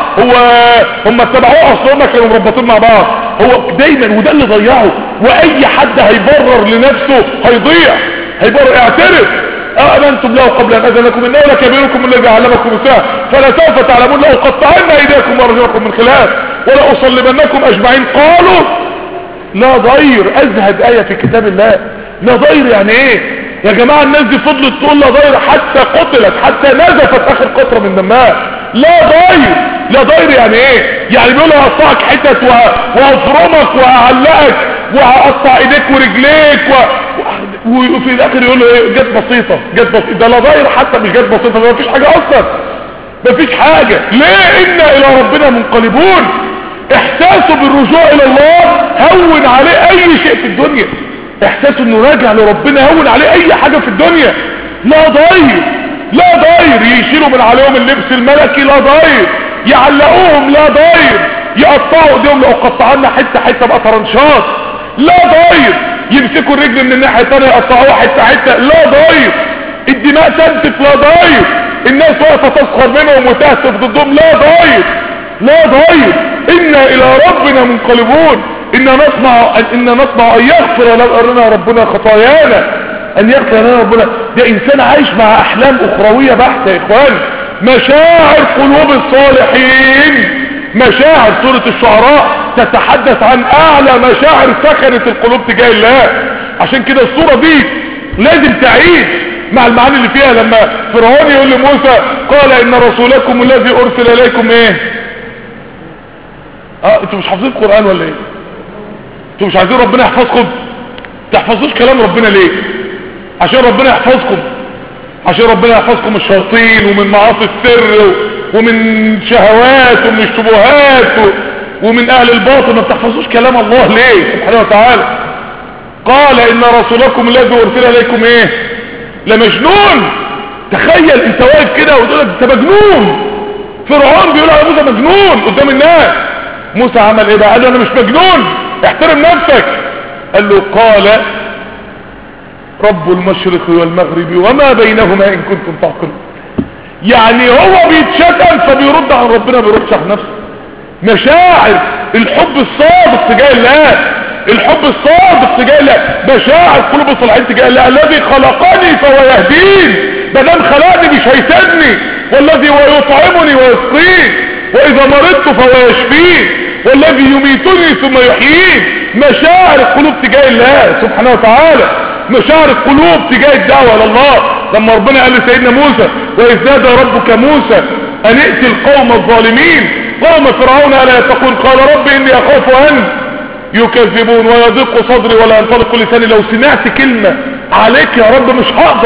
هم اتبعوه، اصل هم كانوا مربطين مع بعض، هو دايما وده اللي ضيعه. واي حد هيبرر لنفسه هيضيع، هيبرر. اعترف امنتم له قبل ان اذن لكم انه لكبيركم الذي علمكم السحر فلسوف تعلمون لاقطعن ايديكم وارجلكم من خلاف ولاصلبنكم اجمعين. قالوا لا ضير. ازهد آية في كتاب الله. لا ضير يعني ايه يا جماعة؟ الناس دي فضلت تقول لا ضير حتى قتلت، حتى نزفت اخر قطرة من دمها. لا ضير. لا ضير يعني ايه؟ يعني بيقولوا هقطعك حتت وهفرمك وهعلقك وهقطع ايديك ورجليك وفي الاخر يقولوا ايه؟ جت بسيطة. ده لا ضير حتى مش جت بسيطة، ده مفيش حاجة اصلا، مفيش حاجة. ليه؟ انا الى ربنا منقلبون. احساسه بالرجوع الى الله هون عليه اي شيء في الدنيا. احساسه انه راجع لربنا هون عليه اي حاجة في الدنيا. لا ضير. لا ضير. يشيلوا من عليهم اللبس الملكي، لا ضير. يعلقوهم، لا ضير. يقطعوا ايديهم، لو قطعنا حتة حتة بقى طرنشات، لا ضير. يمسكوا الرجل من الناحية الثانية يقطعوها حتة حتة، لا ضير. الدماء تنتف، لا ضير. الناس واقفة تسخر منهم وتهتف ضدهم، لا ضير. لا ضير. إنا إلى ربنا منقلبون. إنا نطمع أن يغفر لنا ربنا خطايانا، أن يغفر لنا ربنا. ده إنسان عايش مع أحلام أخروية بحتة يا إخوان. مشاعر قلوب الصالحين، مشاعر سورة الشعراء تتحدث عن أعلى مشاعر سكنت القلوب تجاه الله. عشان كده الصورة دي لازم تعيش مع المعاني اللي فيها. لما فرعون يقول لموسى قال إن رسولكم الذي أرسل إليكم إيه؟ انتوا مش حافظين القرآن ولا ايه؟ انتوا مش عايزين ربنا يحفظكم؟ تحفظوش كلام ربنا ليه؟ عشان ربنا يحفظكم، عشان ربنا يحفظكم الشياطين ومن معاصي السر ومن شهوات ومن الشبهات ومن اهل الباطل. ما بتحفظوش كلام الله ليه سبحانه وتعالى؟ قال ان رسولكم الذي ارسل اليكم ايه؟ لمجنون. تخيل انت واقف كده وتقول انت مجنون. فرعون بيقول على موسى مجنون قدام الناس. موسى عمل ايه بقى؟ قال له انا مش مجنون، احترم نفسك. قال له قال رب المشرق والمغرب وما بينهما ان كنتم تعقلون. يعني هو بيتشتم فبيرد عن ربنا، بيردش عن نفسه. مشاعر الحب الصادق تجاه الله، الحب الصادق تجاه الله، مشاعر قلوب الصالحين تجاه الله. الذي خلقني فهو يهدين، مادام خلقني مش هيسدني. والذي هو يطعمني ويسقين، واذا مرضت فهو يشفين، والذي يميتني ثم يحيين. مشاعر القلوب تجاه الله سبحانه وتعالى، مشاعر القلوب تجاه الدعوة الى الله. لما ربنا قال لسيدنا موسى واذ نادى ربك موسى ان ائت القوم الظالمين قوم فرعون الا يتقون قال رب اني اخاف ان يكذبون ويضيق صدري ولا ينطلق لساني. لو سمعت كلمة عليك يا رب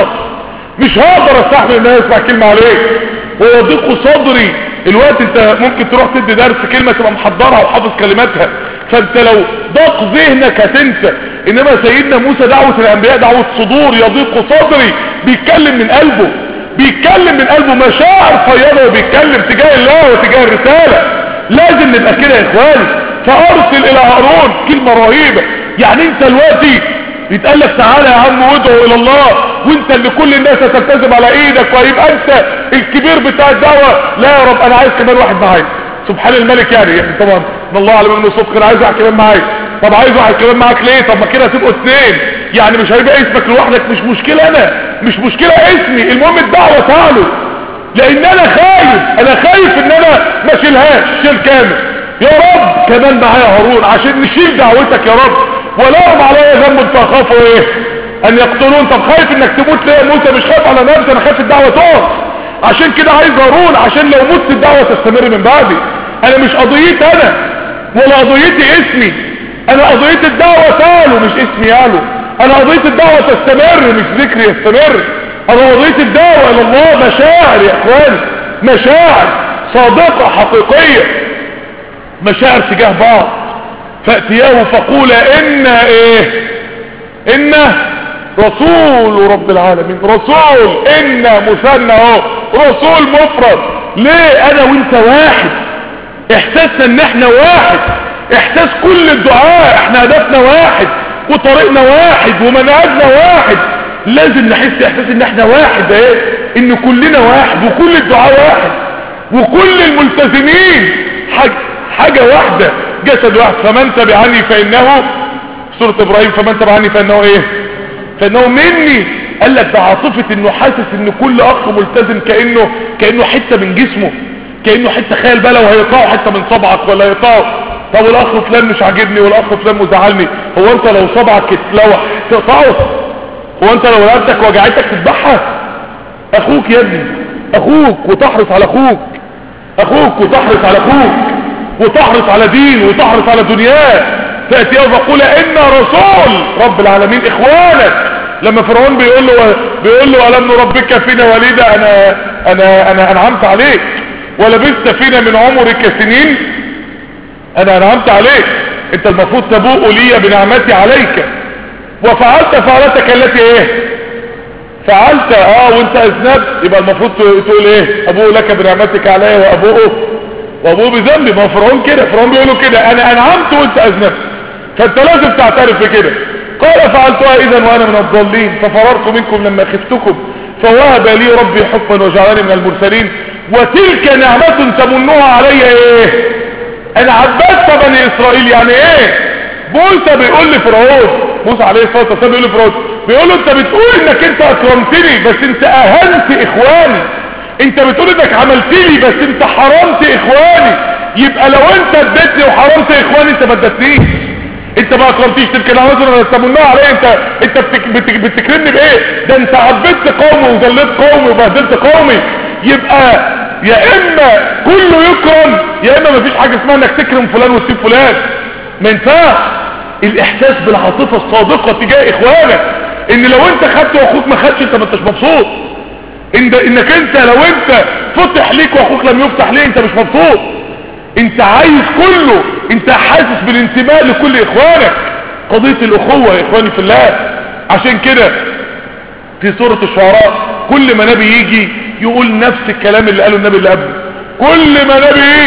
مش هقدر استحمل ان انا اسمع كلمة عليك. ويضيق صدري. الوقت انت ممكن تروح تدي درس كلمة تبقى محضرها وحافظ كلماتها، فانت لو ضاق ذهنك هتنسى. انما سيدنا موسى دعوة الانبياء دعوة صدور. يضيق صدري، بيتكلم من قلبه، بيتكلم من قلبه، مشاعر فيضة وبيتكلم تجاه الله وتجاه الرسالة. لازم نبقى كده يا اخواني. فارسل الى هارون، كلمة رهيبة. يعني انت دلوقتي يتقال لك تعالى يا عم وادعو الى الله، وانت اللي كل الناس هتلتزم على ايدك وهيبقى انت الكبير بتاع الدعوة. لا يا رب انا عايز كمان واحد معايا. سبحان الملك. يعني طبعا ان الله على من صدق، انا عايز واحد كمان معايا. طب عايز واحد كمان معاك ليه؟ طب ما كده هتبقوا اثنين، يعني مش هيبقى اسمك لوحدك. مش مشكلة، انا مش مشكلة اسمي، المهم الدعوة تعالوا. لان انا خايف ان انا ما اشيلهاش شيل كامل. يا رب كمان معايا هارون عشان نشيل دعوتك يا رب. ولهم علي ذنب فاخافوا ايه؟ ان يقتلون. طب خايف انك تموت ليه يا موسى؟ مش خايف على نفسي، انا خايف الدعوة تقف. عشان كده عايز هارون عشان لو مت الدعوة تستمر من بعدي. انا مش قضيتي انا ولا قضيتي اسمي، انا قضية الدعوة تالو مش اسمي يالو، انا قضية الدعوة تستمر مش ذكري يستمر، انا قضية الدعوة الى الله مشاعر يا اخواني، مشاعر صادقة حقيقية، مشاعر تجاه بعض. فأتياه فقولا إنا إيه؟ إنا رسول رب العالمين. رسول إنا مثنى اهو، رسول مفرد. ليه؟ أنا وإنت واحد، إحساسنا إن إحنا واحد، إحساس كل الدعاء إحنا هدفنا واحد وطريقنا واحد ومنهجنا واحد. لازم نحس إحساس إن إحنا واحد، إيه؟ إن كلنا واحد وكل الدعاء واحد وكل الملتزمين حاجة واحدة، جسد واحد. فمن تبعني فإنه، سورة إبراهيم، فمن تبعني فإنه إيه؟ فإنه مني. قال لك بعاطفة إنه حاسس إن كل أخ ملتزم كأنه حتة من جسمه، كأنه حتة. خيال بقى لو هيقطعوا حتة من صبعك ولا يقطعوا. طب الأخ فلان مش عاجبني والأخ فلان مزعلني، هو أنت لو صبعك اتلوح تقطعه؟ هو أنت لو رقبتك وجعتك تذبحها؟ أخوك يا ابني، أخوك، وتحرص على أخوك، أخوك وتحرص على أخوك وتحرص على دين وتحرص على دنياه. تأتي وتقول إن رسول رب العالمين إخوانك. لما فرعون بيقول له ألم نربك فينا وليدا، أنا أنعمت عليك ولبثت فينا من عمرك سنين، أنا أنعمت عليك، أنت المفروض تبوء لي بنعمتي عليك وفعلت فعلتك التي إيه فعلت وانت أذنبت. يبقى المفروض تقول إيه؟ أبوء لك بنعمتك علي وأبوء بذنبي. ما فرعون كده، فرعون بيقولوا كده، أنا أنعمت وانت أذنبت، فانت لازم تعترف بكده. قال فعلتها اذا وانا من الضالين ففررت منكم لما خفتكم فوهب لي ربي حكما وجعلني من المرسلين وتلك نعمة تمنها علي ايه؟ انا عبدت بني اسرائيل. يعني ايه؟ موسى بيقول لفرعون، موسى عليه الصلاة والسلام بيقول لفرعون، بيقول له انت بتقول انك انت اكرمتني بس انت اهنت اخواني، انت بتقول انك عملت لي بس انت حرمت اخواني. يبقى لو انت اديتني وحرمت اخواني انت ما اديتنيش، انت ما اكرمتيش. تلك العذر تمنها علي، انت بتكرمني بايه؟ ده انت عبدت قومي وذلت قومي وبهدلت قومي. يبقى يا اما كله يكرم يا اما مفيش حاجه اسمها انك تكرم فلان وتسيب فلان، ما ينفعش. الاحساس بالعاطفه الصادقه تجاه اخوانك، ان لو انت خدت واخوك ما خدش انت ما انتش مبسوط، انك انت لو انت فتح ليك واخوك لم يفتح ليه انت مش مبسوط. انت عايز كله، انت حاسس بالانتماء لكل اخوانك. قضية الاخوة يا اخواني في الله. عشان كده في سورة الشعراء كل ما نبي يجي يقول نفس الكلام اللي قاله النبي اللي قبله. كل ما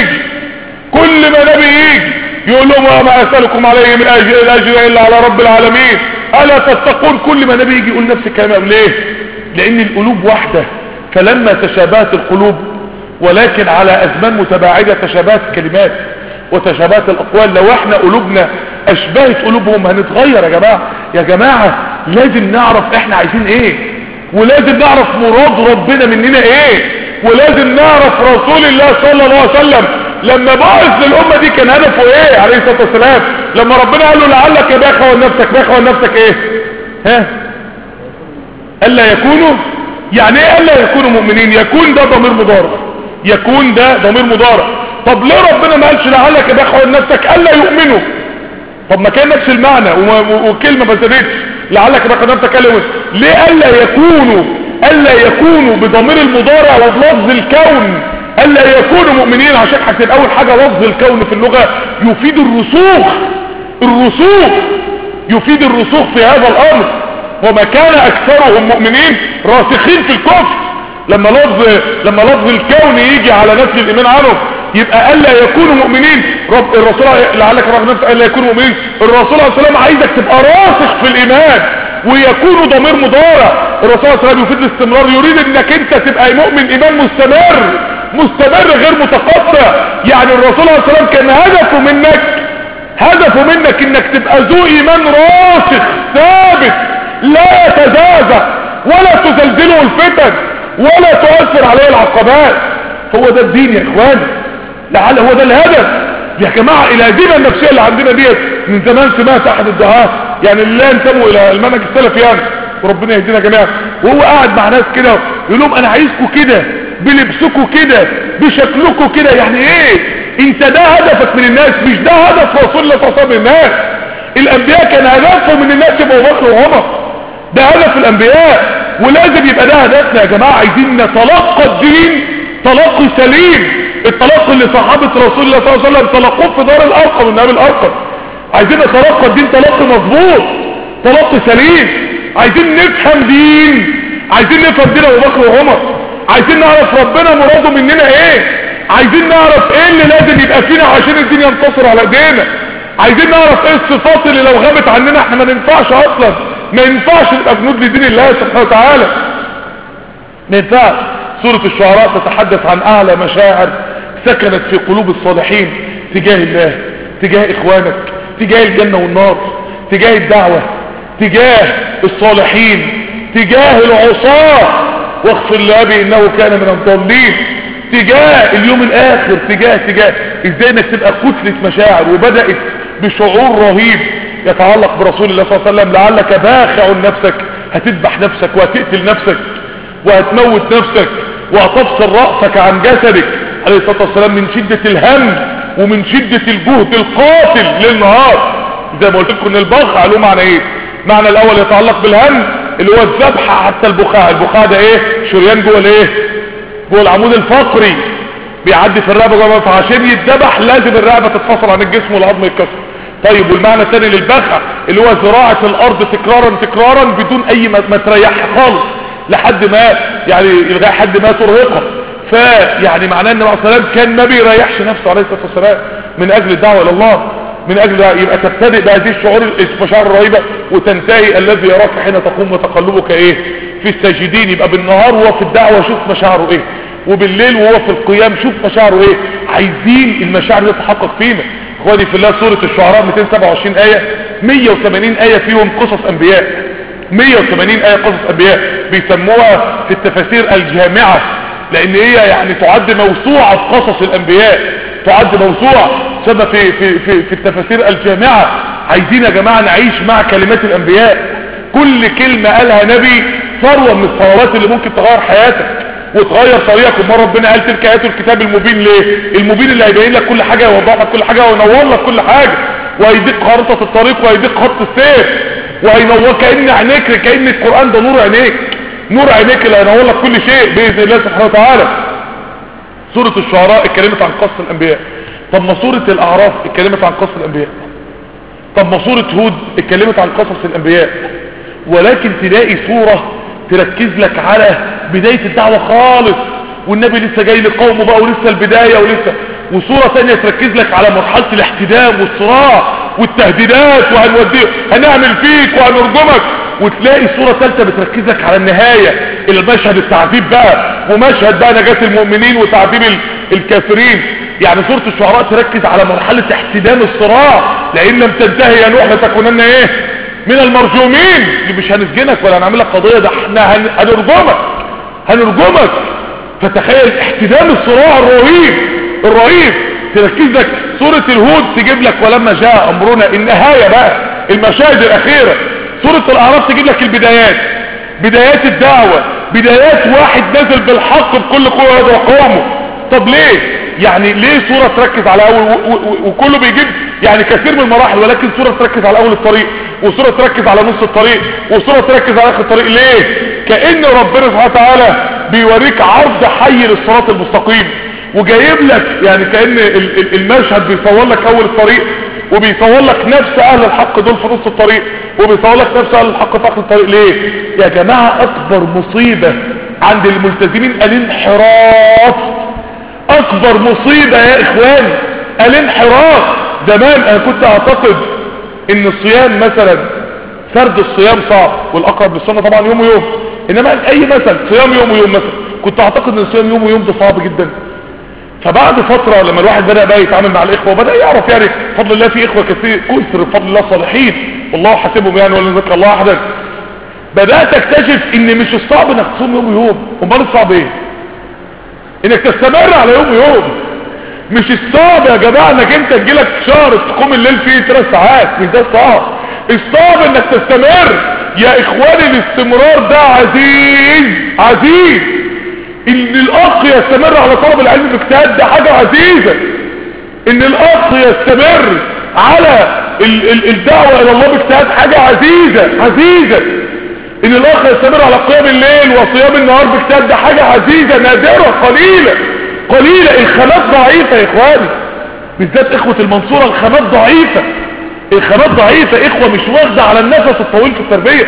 نبي يجي يقول لهم وما اسألكم عليه من الاجر الا على رب العالمين الا تتقون. كل ما نبي يجي يقول نفس الكلام. ليه؟ لان القلوب واحدة، فلما تشابهت القلوب ولكن على ازمان متباعدة تشابهت الكلمات وتشابهت الاقوال. لو احنا قلوبنا اشبهت قلوبهم هنتغير. يا جماعة لازم نعرف احنا عايزين ايه، ولازم نعرف مراد ربنا مننا ايه، ولازم نعرف رسول الله صلى الله عليه وسلم لما بعث للامة دي كان هدفه ايه عليه الصلاة والسلام. لما ربنا قال له لعلك باخوا نفسك ايه؟ الا يكونوا. يعني ايه الا يكونوا مؤمنين؟ يكون ده ضمير مضارع، يكون ده ضمير مضارع. طب ليه ربنا ما قالش لعلك باخوا نفسك الا يؤمنوا؟ طب ما كان نفس المعنى وكلمة ما زادتش. لعلك باخوا نفسك الا يؤمنوا. ليه الا يكونوا بضمير المضارع وبلفظ الكون الا يكونوا مؤمنين؟ عشان حاجتين. اول حاجة لفظ الكون في اللغة يفيد الرسوخ يفيد الرسوخ في هذا الامر. وما كان اكثرهم مؤمنين راسخين في الكفر. لما لفظ الكون يجي على نفي الايمان عنهم يبقى الا يكونوا مؤمنين. الرسول لعلك رغم الا يكونوا مؤمنين، الرسول عليه السلام عايزك تبقى راسخ في الايمان ويكونوا ضمير مضارع. الرسول عليه السلام يفيد الاستمرار، يريد انك انت تبقى مؤمن ايمان مستمر غير متقطع. يعني الرسول عليه السلام كان هدفه منك انك تبقى ذو ايمان راسخ ثابت لا يتزعزع ولا تزلزله الفتن ولا تؤثر عليه العقبات. هو ده الدين يا اخواني، لعل هو ده الهدف يا جماعة. الهزيمة النفسية اللي عندنا ديت من زمان سمعت احد الدعاة يعني اللي لا ينتموا الى المنهج السلفي يعني، وربنا يهدينا جميعا، وهو قاعد مع ناس كده يقول لهم انا عايزكم كده بلبسكم كده بشكلكم كده. يعني ايه؟ انت ده هدفك من الناس، مش ده هدف رسول الله صلى الله عليه وسلم من الناس. الانبياء كان هدفهم ان الناس يبقوا ابو بكر وعمر، ده هدف الانبياء، ولازم يبقى ده هدفنا يا جماعة. عايزين نتلقى الدين تلقي سليم، التلقي اللي صحابة رسول الله صلى الله عليه وسلم تلقوه في دار الارقم من ابي الارقم. عايزين نتلقى الدين تلقي مظبوط، تلقي سليم. عايزين نفهم دين، عايزين نفهم دين ابو بكر وعمر، عايزين نعرف ربنا مراده مننا ايه، عايزين نعرف ايه اللي لازم يبقى فينا عشان الدين ينتصر على ايدينا، عايزين نعرف ايه الصفات اللي لو غابت عننا احنا ما ننفعش اصلا، ما ينفعش نبقى جنود لدين الله سبحانه وتعالى، ما ينفعش. سورة الشعراء تتحدث عن اعلى مشاعر سكنت في قلوب الصالحين تجاه الله، تجاه اخوانك، تجاه الجنة والنار، تجاه الدعوة، تجاه الصالحين، تجاه العصاة واغفر لأبي انه كان من الضالين، تجاه اليوم الاخر، تجاه ازاي انك تبقى كتلة مشاعر. وبدأت بشعور رهيب يتعلق برسول الله صلى الله عليه وسلم، لعلك باخع نفسك، هتذبح نفسك وهتقتل نفسك وهتموت نفسك وهتفصل رأسك عن جسدك عليه الصلاة والسلام من شدة الهم ومن شدة الجهد القاتل للنهار. زي ما قلت لكم ان البخع له معنى ايه؟ معنى الاول يتعلق بالهم اللي هو الذبح حتى البخاع. البخاع ده ايه؟ شريان جوه الايه؟ جوه العمود الفقري بيعدي في الرقبه جوه، فعشان يتذبح لازم الرقبه تتفصل عن الجسم والعظم يتكسر. طيب والمعنى الثاني للبخع اللي هو زراعة الارض تكرارا بدون اي ما تريحها خالص لحد ما يعني لغايه حد ما ترهقها. فيعني معناه ان النبي صلى الله عليه وسلم كان ما بيريحش نفسه عليه الصلاه والسلام من اجل الدعوه الى الله، من اجل يبقى تبتدئ بهذه الشعور المشاعر الرهيبه وتنتهي الذي يراك حين تقوم وتقلبك ايه في الساجدين. يبقى بالنهار وهو في الدعوه شوف مشاعره ايه، وبالليل وهو في القيام شوف مشاعره ايه. عايزين المشاعر دي تتحقق فينا اخواني في الله. سوره الشعراء 227 ايه، 180 ايه فيهم قصص انبياء، 180 ايه قصص انبياء. بيسموها في التفاسير الجامعه، لان هي يعني تعد موسوعه في قصص الانبياء، تعد موسوعه سبب في التفاسير الجامعه. عايزين يا جماعه نعيش مع كلمات الانبياء، كل كلمه قالها نبي ثروه من الثروات اللي ممكن تغير حياتك وتغير طريقك. وما ربنا قال تلك ايات الكتاب المبين، ليه؟ المبين اللي هيبين لك كل حاجه، يوضح لك كل حاجه، وينور لك كل حاجه، وهيديك خارطه الطريق، وهيديك خط السير، وهينور كأن عينيك، كأن القرآن ده نور عينيك، نور عينيك اللي هينور لك كل شيء بإذن الله سبحانه وتعالى. سورة الشعراء اتكلمت عن قصص الأنبياء. طب ما سورة الأعراف اتكلمت عن قصص الأنبياء. طب ما سورة هود اتكلمت عن قصص الأنبياء. ولكن تلاقي سورة تركز لك على بداية الدعوة خالص، والنبي لسه جاي لقومه بقى ولسه البداية ولسه، وسورة ثانية تركز لك على مرحلة الاحتدام والصراع والتهديدات، وهنوديه هنعمل فيك وهنرجمك. وتلاقي سورة ثالثة بتركز لك على النهاية، المشهد التعذيب بقى، ومشهد بقى نجاة المؤمنين وتعذيب الكافرين. يعني سورة الشعراء تركز على مرحلة احتدام الصراع، لئن لم تنتهي يا نوح لتكونن ايه من المرجومين، اللي مش هنسجنك ولا هنعمل لك قضية، ده احنا هنرجمك. فتخيل احتدام الصراع الرهيب. تركز لك سورة الهود تجيب لك ولما جاء امرنا النهاية بقى، المشاهد الاخيرة. سورة الاعراف تجيب لك البدايات، بدايات الدعوة، بدايات واحد نزل بالحق بكل قوة يدعو قومه. طب ليه؟ يعني ليه سورة تركز على اول وكله بيجيب يعني كثير من المراحل، ولكن سورة تركز على اول الطريق، وسورة تركز على نص الطريق، وسورة تركز على اخر الطريق؟ ليه؟ كأن ربنا سبحانه وتعالى بيوريك عرض حي للصراط المستقيم، وجايب لك يعني كأن المشهد بيصور لك اول الطريق، وبيصور لك نفس اهل الحق دول في نص الطريق، وبيصور لك نفس اهل الحق في اخر الطريق. ليه يا جماعة؟ اكبر مصيبة عند الملتزمين الانحراف، اكبر مصيبة يا اخواني الانحراف. زمان انا كنت اعتقد ان الصيام مثلا فرد الصيام صعب، والاقرب للسنة طبعا يوم ويوم، انما اي مثلا صيام يوم ويوم مثلا كنت اعتقد ان الصيام يوم ويوم ده صعب جدا. فبعد فترة لما الواحد بدأ بقى يتعامل مع الاخوة وبدأ يعرف يعني بفضل الله في اخوة كثير كثر بفضل الله صالحين والله حاسبهم يعني ولا ذكر الله احدا، بدأت اكتشف ان مش الصعب انك تصوم يوم ويوم، امال الصعب ايه؟ انك تستمر على يوم ويوم. مش الصعب يا جماعة انك انت تجيلك شهر تقوم الليل فيه 3 ساعات، مش ده الصعب. الصعب انك تستمر يا اخواني. الاستمرار ده عزيز. ان الاخ يستمر على طلب العلم باجتهاد ده حاجة عزيزة. ان الاخ يستمر على الدعوة الى الله باجتهاد حاجة عزيزة. ان الاخ يستمر على قيام الليل وصيام النهار باجتهاد ده حاجة عزيزة نادرة قليلة. الخامات ضعيفة يا اخواني، بالذات اخوة المنصورة الخامات ضعيفة. اخوة مش واخدة على النفس الطويل في التربية.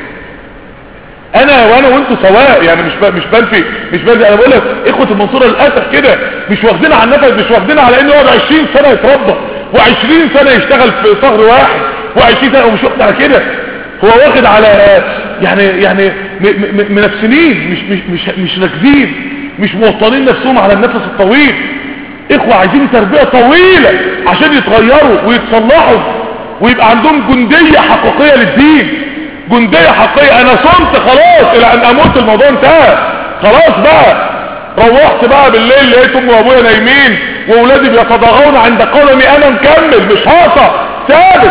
وانا وانتوا سواء يعني، مش بنفي انا بقول لك اخوة المنصورة للاسف كده مش واخدين على النفس، مش واخدين على انه يقعد 20 سنة يتربى و20 سنة يشتغل في صهر واحد و20 سنة، ومش واخد على كده. هو واخد على يعني منفسنين، مش راكزين، مش موطنين نفسهم على النفس الطويل. اخوة عايزين تربية طويلة عشان يتغيروا ويتصلحوا ويبقى عندهم جندية حقيقية للدين، جندية حقيقية. انا صمت خلاص الى ان اموت، الموضوع انتهى خلاص بقى. روحت بقى بالليل لقيت امي وابويا نايمين واولادي بيتضاغون عند قلمي، انا مكمل مش هقطع، ثابت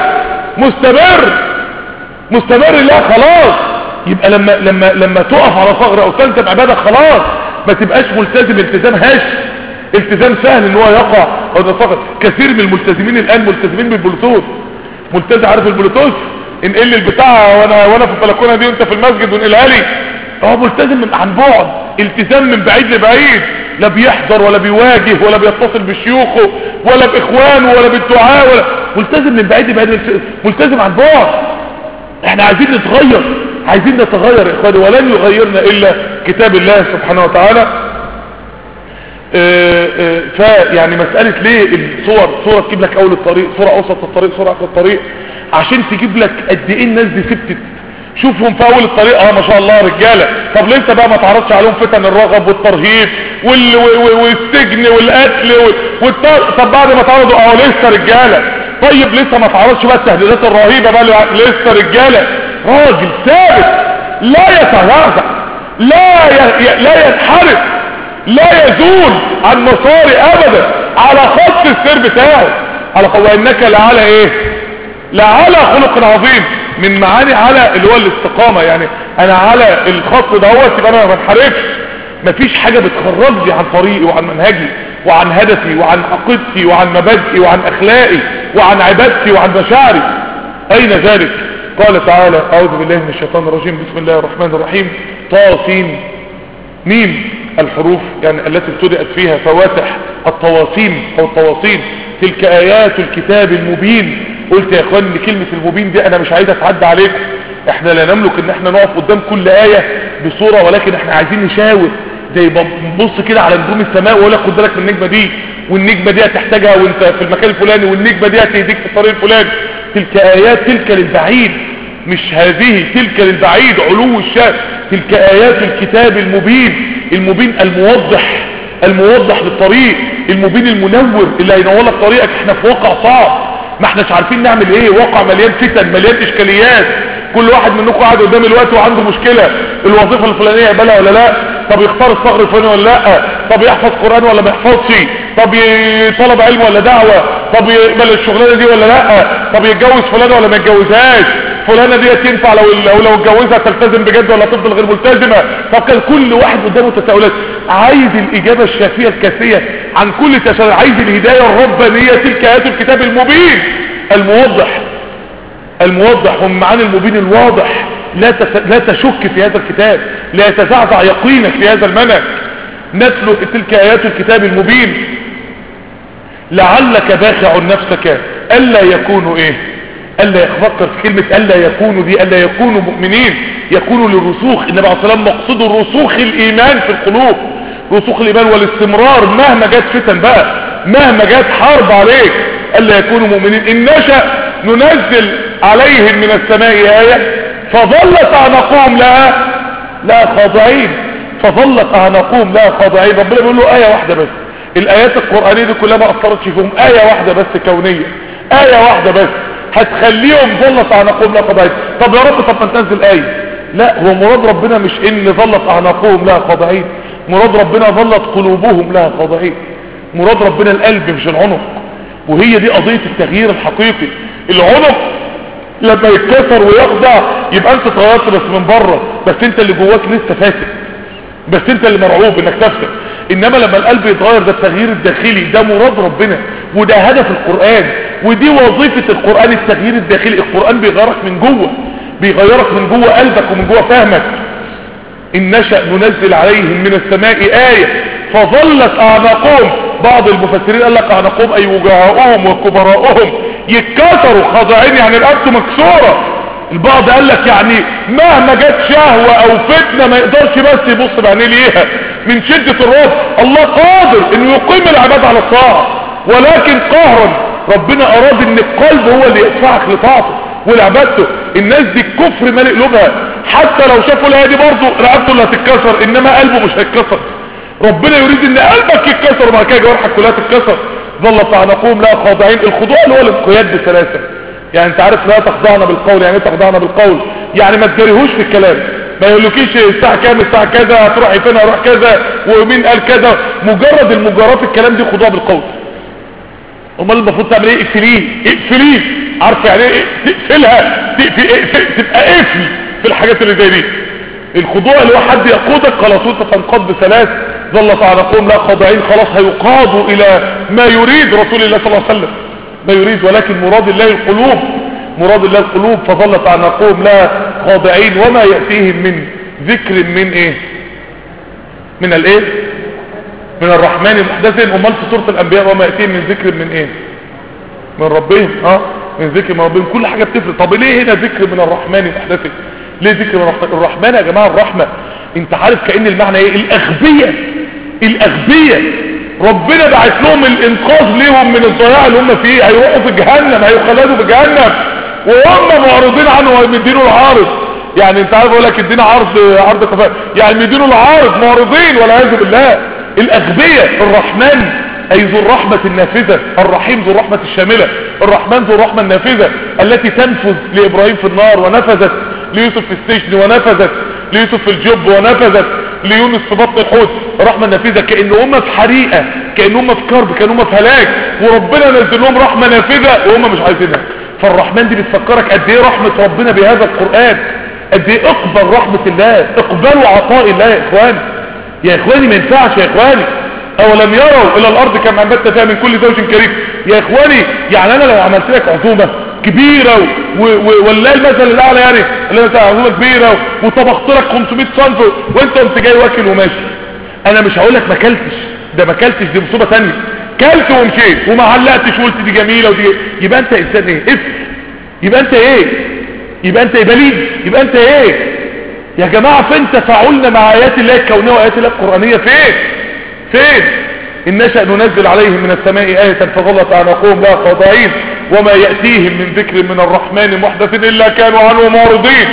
مستمر لا خلاص. يبقى لما تقف على ثغر او تلزم عبادة خلاص، ما تبقاش ملتزم التزام هش، التزام سهل ان هو يقع او يتفقد. كثير من الملتزمين الان ملتزمين بالبلوتوث. ملتزم عارف البلوتوث، انقل لي البتاع وانا في البلكونه دي وانت في المسجد وانقلها لي. هو ملتزم عن بعد، التزام من بعيد لبعيد، لا بيحضر ولا بيواجه ولا بيتصل بشيوخه ولا باخوانه ولا بالدعاء ولا ملتزم من بعيد لبعيد، ملتزم عن بعد. احنا عايزين نتغير يا اخواني، ولن يغيرنا الا كتاب الله سبحانه وتعالى. فيعني مسألة ليه الصورة تجيب لك اول الطريق، صورة اوسط الطريق، صورة اخر الطريق، عشان تجيب لك قد ايه الناس دي ثبتت. شوفهم في اول الطريق ما شاء الله رجالة. طب لسه بقى ما تعرضش عليهم فتن الرغب والترهيب والسجن والقتل طب بعد ما تعرضوا لسه رجالة. طيب لسه ما تعرضش بقى التهديدات الرهيبة بقى، لسه رجالة. راجل ثابت لا يتراجع، لا ينحرف، لا يزول عن مسار ابدا، على خط السير بتاعه، وانك لعلى ايه؟ لعلى خلق عظيم. من معاني على اللي هو الاستقامة، يعني انا على الخط دوت يبقى انا ما بنحرفش. مفيش حاجة بتخرجني عن طريقي وعن منهجي وعن هدفي وعن عقيدتي وعن مبادئي وعن اخلاقي وعن عبادتي وعن مشاعري. اين ذلك؟ قال تعالى: اعوذ بالله من الشيطان الرجيم، بسم الله الرحمن الرحيم. طاسين ميم، الحروف يعني التي ابتدأت فيها فواتح الطواسين او الطواسين. تلك ايات الكتاب المبين. قلت يا اخوان ان كلمة المبين دي انا مش عايز اتعدى عليكم. احنا لا نملك ان احنا نقف قدام كل آية بصورة، ولكن احنا عايزين نشاور، زي بنبص كده على نجوم السماء ويقول لك خد بالك من النجمة دي، والنجمة دي هتحتاجها وانت في المكان الفلاني، والنجمة دي هتهديك في الطريق الفلاني. تلك ايات، تلك للبعيد، مش هذه، تلك للبعيد علو الشان. تلك ايات الكتاب المبين، المبين الموضح للطريق، المبين المنور اللي هينور لك طريقك. احنا في واقع صعب، ما احناش عارفين نعمل ايه، واقع مليان فتن، مليان اشكاليات. كل واحد منكم قاعد قدام الوقت وعنده مشكلة، الوظيفة الفلانية يقبلها ولا لا، طب يختار الصغر الفلاني ولا لا، طب يحفظ قرآن ولا ما يحفظش، طب يطلب علم ولا دعوة، طب يقبل الشغلانة دي ولا لا، طب يتجوز فلانة ولا ما يتجوزهاش، فلانة دي ينفع لو اتجوزها تلتزم بجد ولا تفضل غير ملتزمة. طب كان كل واحد قدامه تساؤلات، عايز الإجابة الشافية الكافية عن كل تساؤل، عايز الهداية الربانية. تلك آيات الكتاب المبين الموضح ومن معاني المبين الواضح. لا تشك في هذا الكتاب، لا يتزعزع يقينك في هذا المنهج. نتلو تلك آيات الكتاب المبين. لعلك باخع نفسك ألا يكونوا ايه، ألا يفكر في كلمة ألا يكونوا دي، ألا يكونوا مؤمنين، يكونوا للرسوخ. النبي عليه الصلاة والسلام مقصده رسوخ الإيمان في القلوب، رسوخ الإيمان والاستمرار مهما جت فتن بقى، مهما جت حرب عليك. ألا يكونوا مؤمنين. إن نشأ ننزل عليهم من السماء آية فظلت أعناقهم لا خاضعين، فظلت أعناقهم لا خاضعين. ربنا بيقول له آية واحدة بس. الآيات القرآنية دي كلها ما أثرتش فيهم، آية واحدة بس كونية، آية واحدة بس هتخليهم ظلت أعناقهم لا خاضعين. طب يا رب طب ما تنزل آية. لا، هو مراد ربنا مش إن ظلت أعناقهم لا خاضعين، مراد ربنا ظلت قلوبهم لا خاضعين. مراد ربنا القلب مش العنق. وهي دي قضية التغيير الحقيقي. العنق لما يتكسر ويخضع يبقى انت اتغيرت بس من بره، بس انت اللي جواك لسه فاسد، بس انت اللي مرعوب انك تفسد. انما لما القلب يتغير، ده التغيير الداخلي، ده مراد ربنا، وده هدف القرآن، ودي وظيفة القرآن، التغيير الداخلي. القرآن بيغيرك من جوه، بيغيرك من جوه قلبك ومن جوه فهمك. إن نشأ ننزل عليهم من السماء آية فظلت أعناقهم، بعض المفسرين قال لك أعناقهم أي وجهاؤهم وكبراؤهم يتكسروا خاضعين، يعني رقبته مكسورة. البعض قال لك يعني مهما جت شهوة أو فتنة ما يقدرش بس يبص بعينيه ليها من شدة الرعب. الله قادر إنه يقيم العباد على الطاعة، ولكن قهرا ربنا أراد إن القلب هو اللي يدفعك لطاعته ولعبادته. الناس دي الكفر مالئ قلوبها، حتى لو شافوا الآية دي برضه رقبته اللي هتتكسر، إنما قلبه مش هيتكسر. ربنا يريد ان قلبك يتكسر وبعد كده جوارحك كلها تتكسر. ظلت أعناقهم لا خاضعين. الخضوع اللي هو الانقياد بثلاثة، يعني انت عارف لا تخضعنا بالقول، يعني ايه تخضعنا بالقول؟ يعني ما تجريهوش في الكلام، ما يقولكيش الساعة كام الساعة كذا هتروحي فين هروح كذا ومين قال كذا، مجرد المجرات الكلام دي خضوع بالقول. امال المفروض تعمل ايه؟ اقفليه. عارف يعني ايه تقفلها؟ تبقى قفل في الحاجات اللي زي دي. الخضوع اللي هو حد يقودك خلاص وانت تنقض بثلاث. ظلت أعناقهم لا خاضعين، خلاص هيقادوا الى ما يريد رسول الله صلى الله عليه وسلم، ما يريد، ولكن مراد الله القلوب، مراد الله القلوب. فظلت أعناقهم لا خاضعين وما يأتيهم من ذكر من ايه؟ من الايه؟ من الرحمن محدث. امال في سورة الانبياء وما يأتيهم من ذكر من ايه؟ من ربهم. من ذكر من ربهم. كل حاجة بتفرق. طب ليه هنا ذكر من الرحمن محدث؟ ليه ذكر من الرحمن يا جماعة؟ الرحمة انت عارف كأن المعنى ايه؟ الاغبياء ربنا بعت لهم الانقاذ ليهم من الضياع اللي هم فيه، هيروحوا في جهنم، هيخلدوا في جهنم وهم معرضين عنه ومدينوا العارض. يعني انت عارف اقول لك ادينا عرض كفايه، يعني مدينوا العارض معرضين والعياذ بالله. الاغبياء. الرحمن اي ذو الرحمة النافذة، الرحيم ذو الرحمة الشاملة. الرحمن ذو الرحمة النافذة التي تنفذ لابراهيم في النار، ونفذت ليوسف في السجن، ونفذت ليوسف في الجب، ونفذت ليونس في بطن الحوت. رحمة نافذة، كأن هم في حريقة، كأن هم في كرب، كأن هم في هلاك، وربنا نزل لهم رحمة نافذة وهم مش عايزينها. فالرحمن دي بتفكرك قد ايه رحمة ربنا بهذا القرآن، قد ايه اقبل رحمة الله، اقبلوا عطاء الله يا اخواني. يا اخواني ما ينفعش يا اخواني. اولم يروا الى الارض كم انبتنا فيها من كل زوج كريم. يا اخواني يعني انا لو عملت لك عزومة كبيرة والله المثل الاعلى، يعني اللي مثلا عزومة كبيرة وطبخت لك 500 صنف وانت قمت جاي واكل وماشي، انا مش هقول لك ما كلتش، ده ما كلتش دي مصيبة ثانيه. كلت ومشيت وما علقتش وقلت دي جميلة ودي، يبقى انت انسان ايه؟ يبقى انت ايه؟ يبقى انت بليد؟ يبقى انت ايه يا جماعة؟ فين تفاعلنا مع ايات الله الكونية وايات الله القرآنية؟ فين؟ إن نشأ ننزل عليهم من السماء آية فظلت أعناقهم لا خاضعين وما يأتيهم من ذكر من الرحمن محدث إلا كانوا عنه معرضين.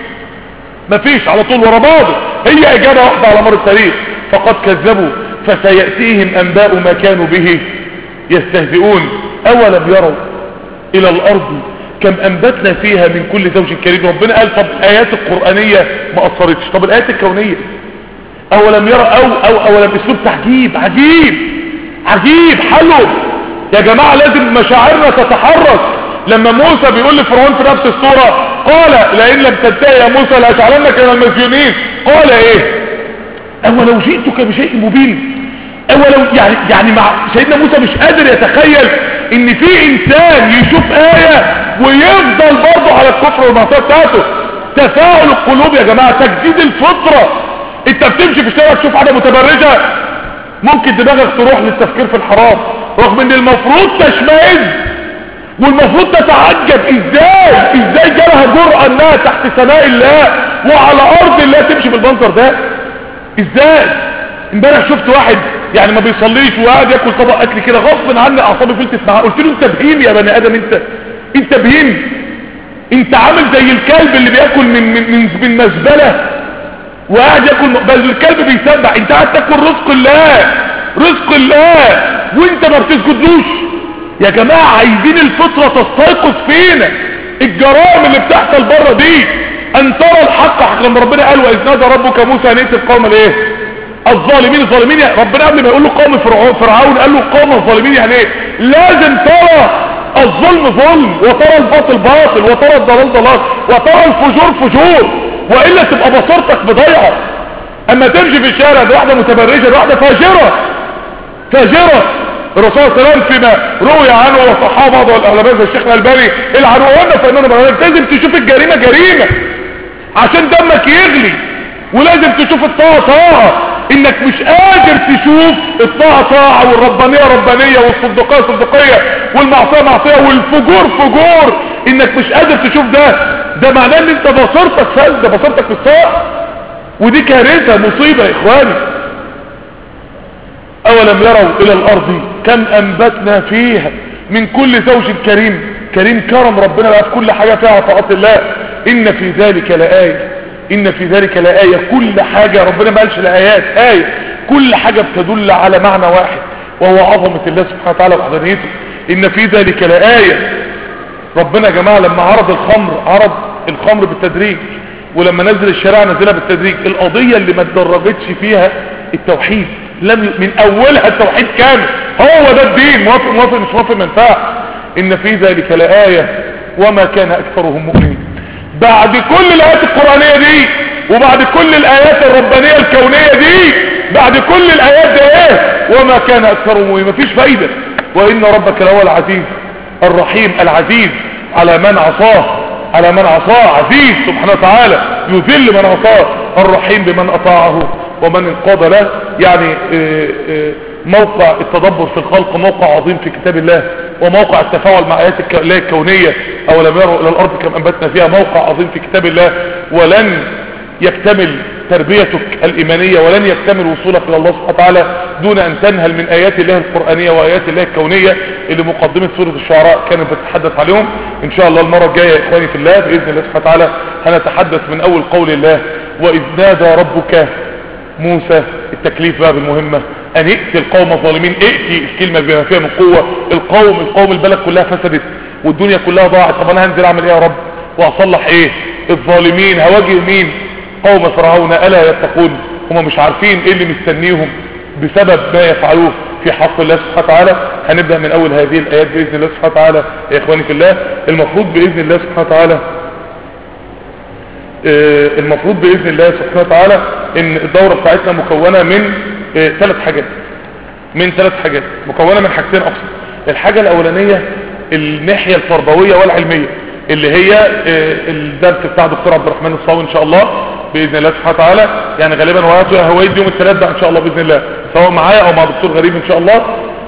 مفيش، على طول ورا بعض، هي إجابة واحدة على مر التاريخ. فقد كذبوا فسيأتيهم أنباء ما كانوا به يستهزئون. أولم يروا إلى الأرض كم أنبتنا فيها من كل زوج كريم. ربنا قال طب الآيات القرآنية ما أثرتش، طب الآيات الكونية اولم يرى اولم اسلوب تعجيب عجيب حلو يا جماعة. لازم مشاعرنا تتحرك. لما موسى بيقول لفرعون في نفس السورة قال لئن لم تنتهي يا موسى لأجعلنك من المسجونين، قال ايه؟ اولو جئتك بشيء مبين. اولو يعني مع سيدنا موسى مش قادر يتخيل ان في انسان يشوف آية ويفضل برضه على الكفر والمعصية بتاعته. تفاعل القلوب يا جماعة، تجديد الفطرة. انت بتمشي في الشارع تشوف حاجة متبرجة ممكن دماغك تروح للتفكير في الحرام، رغم ان المفروض تشمئز والمفروض تتعجب ازاي جالها جرأة انها تحت سماء الله وعلى ارض الله تمشي بالمنظر ده ازاي. امبارح شفت واحد يعني ما بيصليش وقاعد ياكل طبق اكل كده غصب عني، اعصابي فلتت معاه. قلت له انت بهيم يا بني ادم، انت بهيم، انت عامل زي الكلب اللي بياكل من مزبله وقاعد ياكل، بل الكلب بيسبح، انت قاعد تاكل رزق الله وانت ما بتسجدلوش. يا جماعه عايزين الفطره تستيقظ فينا. الجرائم اللي بتحصل بره دي، ان ترى الحق لما ربنا قال واذ نادى ربك موسى ان ائت القوم الايه؟ الظالمين. يعني ربنا قبل ما يقول له قوم فرعون قال له قوم الظالمين. يعني ايه؟ لازم ترى الظلم ظلم، وترى الباطل باطل، وترى الضلال ضلال، وترى الفجور فجور، وإلا تبقى بصيرتك بضيعة. اما تمشي في الشارع ده واحدة متبرجة، ده واحدة فاجرة الرسول صلى الله عليه وسلم فيما روي عنه وصحابه بعض العلماء زي الشيخ الألباني العنوان فإننا لازم تشوف الجريمة جريمة عشان دمك يغلي، ولازم تشوف الطاعة طاعة. انك مش قادر تشوف الطاعة طاعة والربانية ربانية والصدقية صدقية والمعصية معصية والفجور فجور، انك مش قادر تشوف ده معناه ان انت بصيرتك فاسدة، بصيرتك في الطاعة، ودي كارثة مصيبة يا اخواني. اولم يروا الى الارض كم انبتنا فيها من كل زوج كريم. كرم ربنا بقى في كل حاجة فيها طاعات الله. ان في ذلك لآية، ان في ذلك لآية. كل حاجة ربنا ما قالش لآيات، آية. كل حاجة بتدل على معنى واحد وهو عظمة الله سبحانه وتعالى وحضانيته. ان في ذلك لآية. ربنا يا جماعة لما عرض الخمر بالتدريج، ولما نزل الشريعة نزلها بالتدريج. القضية اللي ما تدرجتش فيها التوحيد، من اولها التوحيد كامل، هو ده الدين. موافق مش موافق منفعه. ان في ذلك لآية وما كان اكثرهم مؤمنين. بعد كل الايات القرآنية دي وبعد كل الايات الربانية الكونية دي، بعد كل الايات دي ايه؟ وما كان اكثرهم مؤمنين. مفيش فايدة. وان ربك لهو العزيز الرحيم. العزيز على من عصاه عزيز سبحانه وتعالى، يذل من عصاه. الرحيم بمن اطاعه ومن انقاد له. يعني موقع التدبر في الخلق موقع عظيم في كتاب الله، وموقع التفاعل مع آيات الله الكونية. أولم يروا إلى الأرض كم أنبتنا فيها، موقع عظيم في كتاب الله. ولن يكتمل تربيتك الإيمانية ولن يكتمل وصولك إلى الله سبحانه وتعالى دون أن تنهل من آيات الله القرآنية وآيات الله الكونية اللي مقدمة سورة الشعراء كانت بتتحدث عليهم. إن شاء الله المرة الجاية يا إخواني في الله بإذن الله سبحانه وتعالى هنتحدث من أول قول الله وإذ نادى ربك موسى. التكليف بقى بالمهمة ان ائتي القوم الظالمين. ائتي الكلمة بما فيها من قوة. القوم البلد كلها فسدت والدنيا كلها ضاعت. طب انا هنزل اعمل ايه يا رب وهصلح ايه؟ الظالمين هواجه مين؟ قوم فرعون الا يتقون. هم مش عارفين ايه اللي مستنيهم بسبب ما يفعلوه في حق الله سبحانه وتعالى. هنبدأ من اول هذه الايات باذن الله سبحانه وتعالى يا اخواني في الله. المفروض باذن الله سبحانه وتعالى ان الدورة بتاعتنا مكونة من ثلاث حاجات. مكونة من حاجتين اقصد. الحاجة الاولانية الناحية التربوية والعلمية اللي هي الدرس بتاع دكتور عبد الرحمن الصاوي ان شاء الله باذن الله سبحانه وتعالى. يعني غالبا هو يوم الثلاث ده ان شاء الله باذن الله، سواء معايا او مع دكتور غريب ان شاء الله.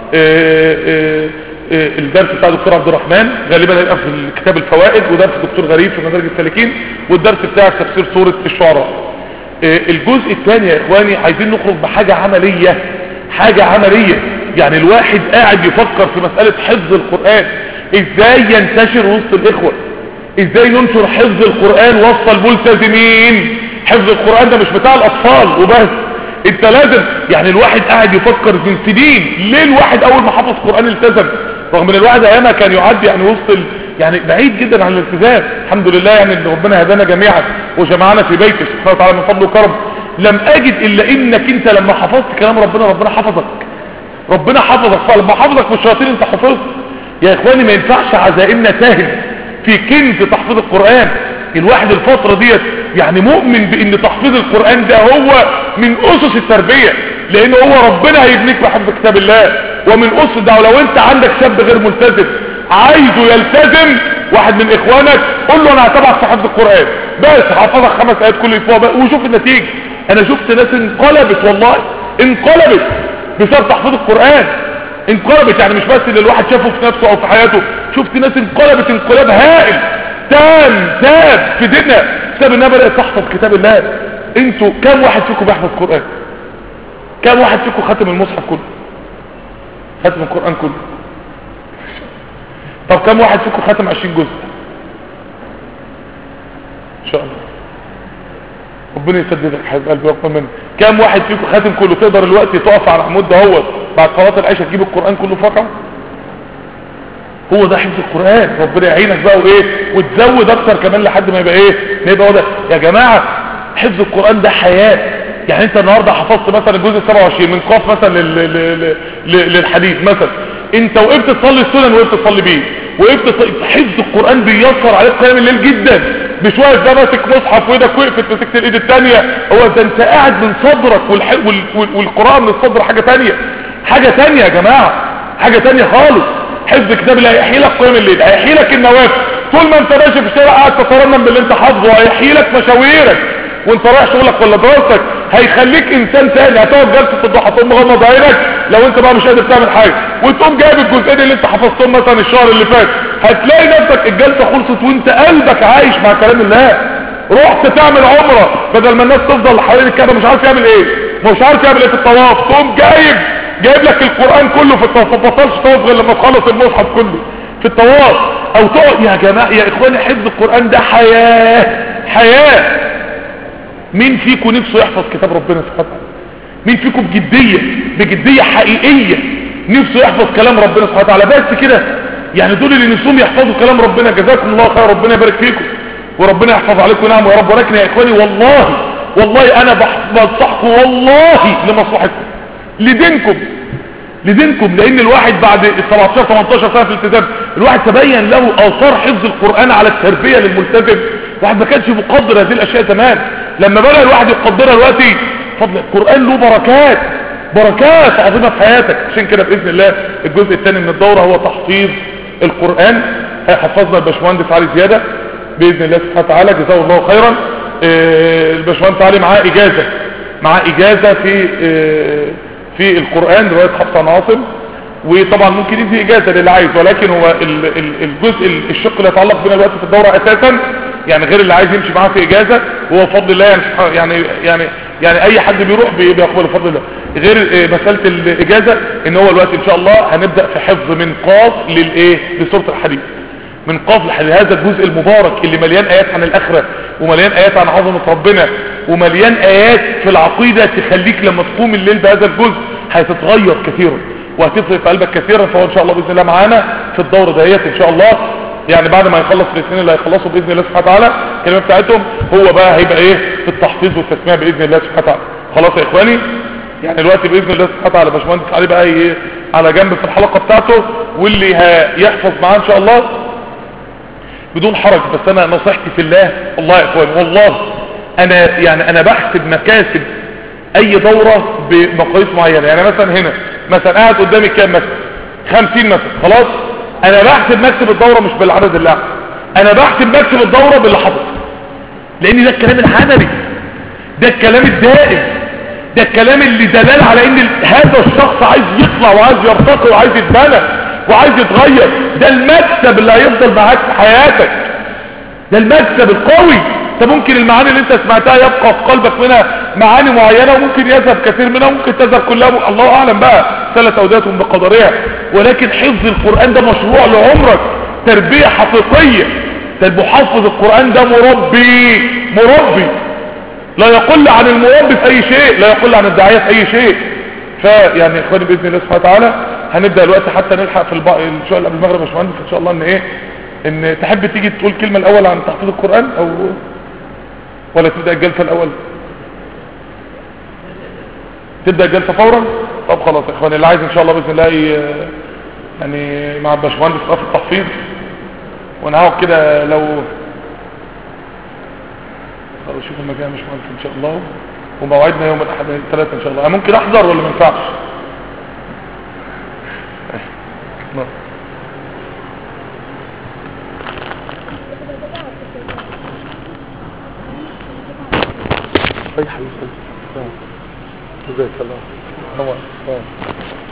الدرس بتاع دكتور عبد الرحمن غالبا هيبقى في كتاب الفوائد، ودرس دكتور غريب في مدارج السالكين، والدرس بتاع تفسير سورة الشعراء. الجزء الثاني يا اخواني عايزين نخرج بحاجة عملية. يعني الواحد قاعد يفكر في مسألة حفظ القرآن، ازاي ينتشر وسط الاخوة، ازاي ننشر حفظ القرآن وسط الملتزمين. حفظ القرآن ده مش بتاع الاطفال وبس، انت لازم يعني الواحد قاعد يفكر من سنين ليه الواحد اول ما حفظ القرآن التزم، رغم ان الواحد ايامها كان يعدي يعني وسط يعني بعيد جدا عن الالتزام. الحمد لله يعني ان ربنا هدانا جميعا وجمعنا في بيته سبحانه وتعالى من فضله وكرم. لم اجد الا انك انت لما حفظت كلام ربنا حفظك. فلما حفظك من الشياطين انت حفظت. يا اخواني ما ينفعش عزائمنا تاهل في كنز تحفيظ القرآن. الواحد الفترة ديت يعني مؤمن بان تحفيظ القرآن ده هو من اسس التربية، لان هو ربنا هيبنيك بحفظ كتاب الله ومن اسس ده. ولو انت عندك شاب غير ملتزم عايزه يلتزم، واحد من اخوانك قول له انا هتابعك في حفظ القرآن بس هحفظك 5 آيات كل اسبوع وشوف النتيجة. انا شفت ناس انقلبت، والله انقلبت بسبب تحفيظ القرآن. انقلبت يعني مش بس اللي الواحد شافه في نفسه او في حياته، شفت ناس انقلبت انقلاب هائل تام في ديننا بسبب انها بدأت تحفظ كتاب الله. انتوا كم واحد فيكم بيحفظ قرآن؟ كم واحد فيكم ختم المصحف كله؟ ختم القرآن كله؟ طب كم واحد فيكم ختم 20 جزء؟ ان شاء الله ربنا يسددك حبيب قلبي ويقبل منك. كم واحد فيكم ختم كله؟ تقدر الوقت تقف على العمود دهوت بعد صلاه العشاء تجيب القرآن كله في ركعه؟ هو ده حفظ القرآن. ربنا يعينك بقى وايه وتزود اكتر كمان لحد ما يبقى ايه، ما يبقى هو ده يا جماعه. حفظ القرآن ده حياه. يعني انت النهارده حفظت مثلا الجزء 27 من قاف مثلا للحديث مثلا، انت وقفت تصلي السنن وقفت تصلي بيه، حفظ القرآن بيسر عليك قيام الليل جدا. مش واقف ده ماسك مصحف وايدك وقفت مسكت الايد الثانيه، هو ده انت قاعد من صدرك والقراءه من الصدر حاجه ثانيه يا جماعه. حاجة تانية خالص. حفظ كتاب الله هيحيي لك قيام الليل، هيحيي لك النوافل، طول ما انت ماشي في الشارع قاعد تترنم باللي انت حافظه، هيحيي لك مشاويرك وانت رايح شغلك ولا دراستك، هيخليك انسان تاني. هتقعد جلسه الضحى تقوم مغمض عينك لو انت بقى مش قادر تعمل حاجه، وتقوم جايب الجزئين اللي انت حفظتهم مثلا الشهر اللي فات، هتلاقي نفسك الجلسه خلصت وانت قلبك عايش مع كلام الله. رحت تعمل عمره، بدل ما الناس تفضل حوالين الكعبه مش عارف يعمل ايه، مش عارف يعمل ايه في الطواف، تقوم جايب لك القران كله في الطواف، ما تبطلش طواف غير لما تخلص المصحف كله في الطواف. او تقعد يا جماعه يا اخواني، حفظ القران ده حياه. مين فيكم نفسه يحفظ كتاب ربنا سبحانه وتعالى؟ مين فيكم بجديه حقيقيه نفسه يحفظ كلام ربنا سبحانه وتعالى؟ بس كده يعني دول اللي نفسهم يحفظوا كلام ربنا، جزاكم الله خير، ربنا يبارك فيكم وربنا يحفظ عليكم، نعم يا رب. ولكن يا اخواني والله انا بنصحكم والله لمصلحتكم، لدينكم، لان الواحد بعد 17 18 سنه في الالتزام الواحد تبين له اثار حفظ القران على التربيه للملتزم. الواحد ما كانش مقدر هذه الاشياء زمان، لما بدا الواحد يقدرها دلوقتي فضل القران له بركات عظيمه في حياتك. عشان كده باذن الله الجزء الثاني من الدوره هو تحفيظ القران. حفظنا الباشمهندس علي زياده باذن الله سبحانه وتعالى، جزاه الله خيرا. الباشمهندس علي معاه اجازه في القرآن رواية حفص عن عاصم، وطبعا ممكن يدي اجازة للي عايز، ولكن هو الجزء الشق اللي يتعلق بنا الوقت في الدورة اساسا يعني غير اللي عايز يمشي معاه في اجازة، وهو بفضل الله يعني اي حد بيروح بيقبله بفضل الله. غير مسألة الاجازة ان هو الوقت ان شاء الله هنبدأ في حفظ من قاف لسورة الحديث، من قاف لهذا الجزء المبارك اللي مليان ايات عن الاخرة، ومليان ايات عن عظمة ربنا، ومليان ايات في العقيدة تخليك لما تقوم الليل بهذا الجزء هتتغير كثيرا وهتفرق في قلبك كثيرا. فهو ان شاء الله باذن الله معانا في الدورة دهيت ان شاء الله، يعني بعد ما يخلص الاثنين اللي هيخلصوا باذن الله سبحانه وتعالى الكلمه بتاعتهم، هو بقى هيبقى في التحفيظ والتسميع باذن الله سبحانه وتعالى. خلاص يا اخواني، يعني دلوقتي باذن الله سبحانه وتعالى باشمهندس علي بقى على جنب في الحلقه بتاعته، واللي هيحفظ معاه ان شاء الله بدون حرج. بس انا نصيحتي في الله، الله يا اخواني والله انا بحسب مكاسب اي دورة بمقاييس معينة. يعني مثلا هنا مثلا قاعد قدامي كام مثلا 50 مثلا، خلاص انا بحسب مكسب الدورة مش بالعدد اللي قاعد، انا بحسب مكسب الدورة باللي حصل، لان ده الكلام الحنبي، ده الكلام الدائم، ده الكلام اللي دلال على ان هذا الشخص عايز يطلع وعايز يرتقي وعايز يتبنى وعايز يتغير. ده المكسب اللي هيفضل معاك في حياتك، ده المكسب القوي. انت ممكن المعاني اللي انت سمعتها يبقى في قلبك منها معاني معينة، وممكن يذهب كثير منها، وممكن تذهب كلها، الله اعلم بقى سلت اوداتهم بقدرها. ولكن حفظ القرآن ده مشروع لعمرك، تربية حقيقية. المحفظ القرآن ده مربي لا يقل عن المربي في اي شيء، لا يقل عن الداعية في اي شيء. فيعني اخواني باذن الله سبحانه وتعالى هنبدا الوقت حتى نلحق في الشغل قبل المغرب يا باشمهندس ان شاء الله. ان تحب تيجي تقول كلمه الاول عن تحفيظ القران ولا تبدا الجلسه الاول؟ تبدا الجلسه فورا؟ طب خلاص يا اخواني، اللي عايز ان شاء الله باذن الله يعني مع الباشمهندس في التحفيظ، ونقعد كده لو شوف المكان مش مهندس ان شاء الله، وموعدنا يوم الاحد الثلاثاء ان شاء الله. ممكن احضر ولا ما ينفعش؟ اي حبيبي جزاك الله.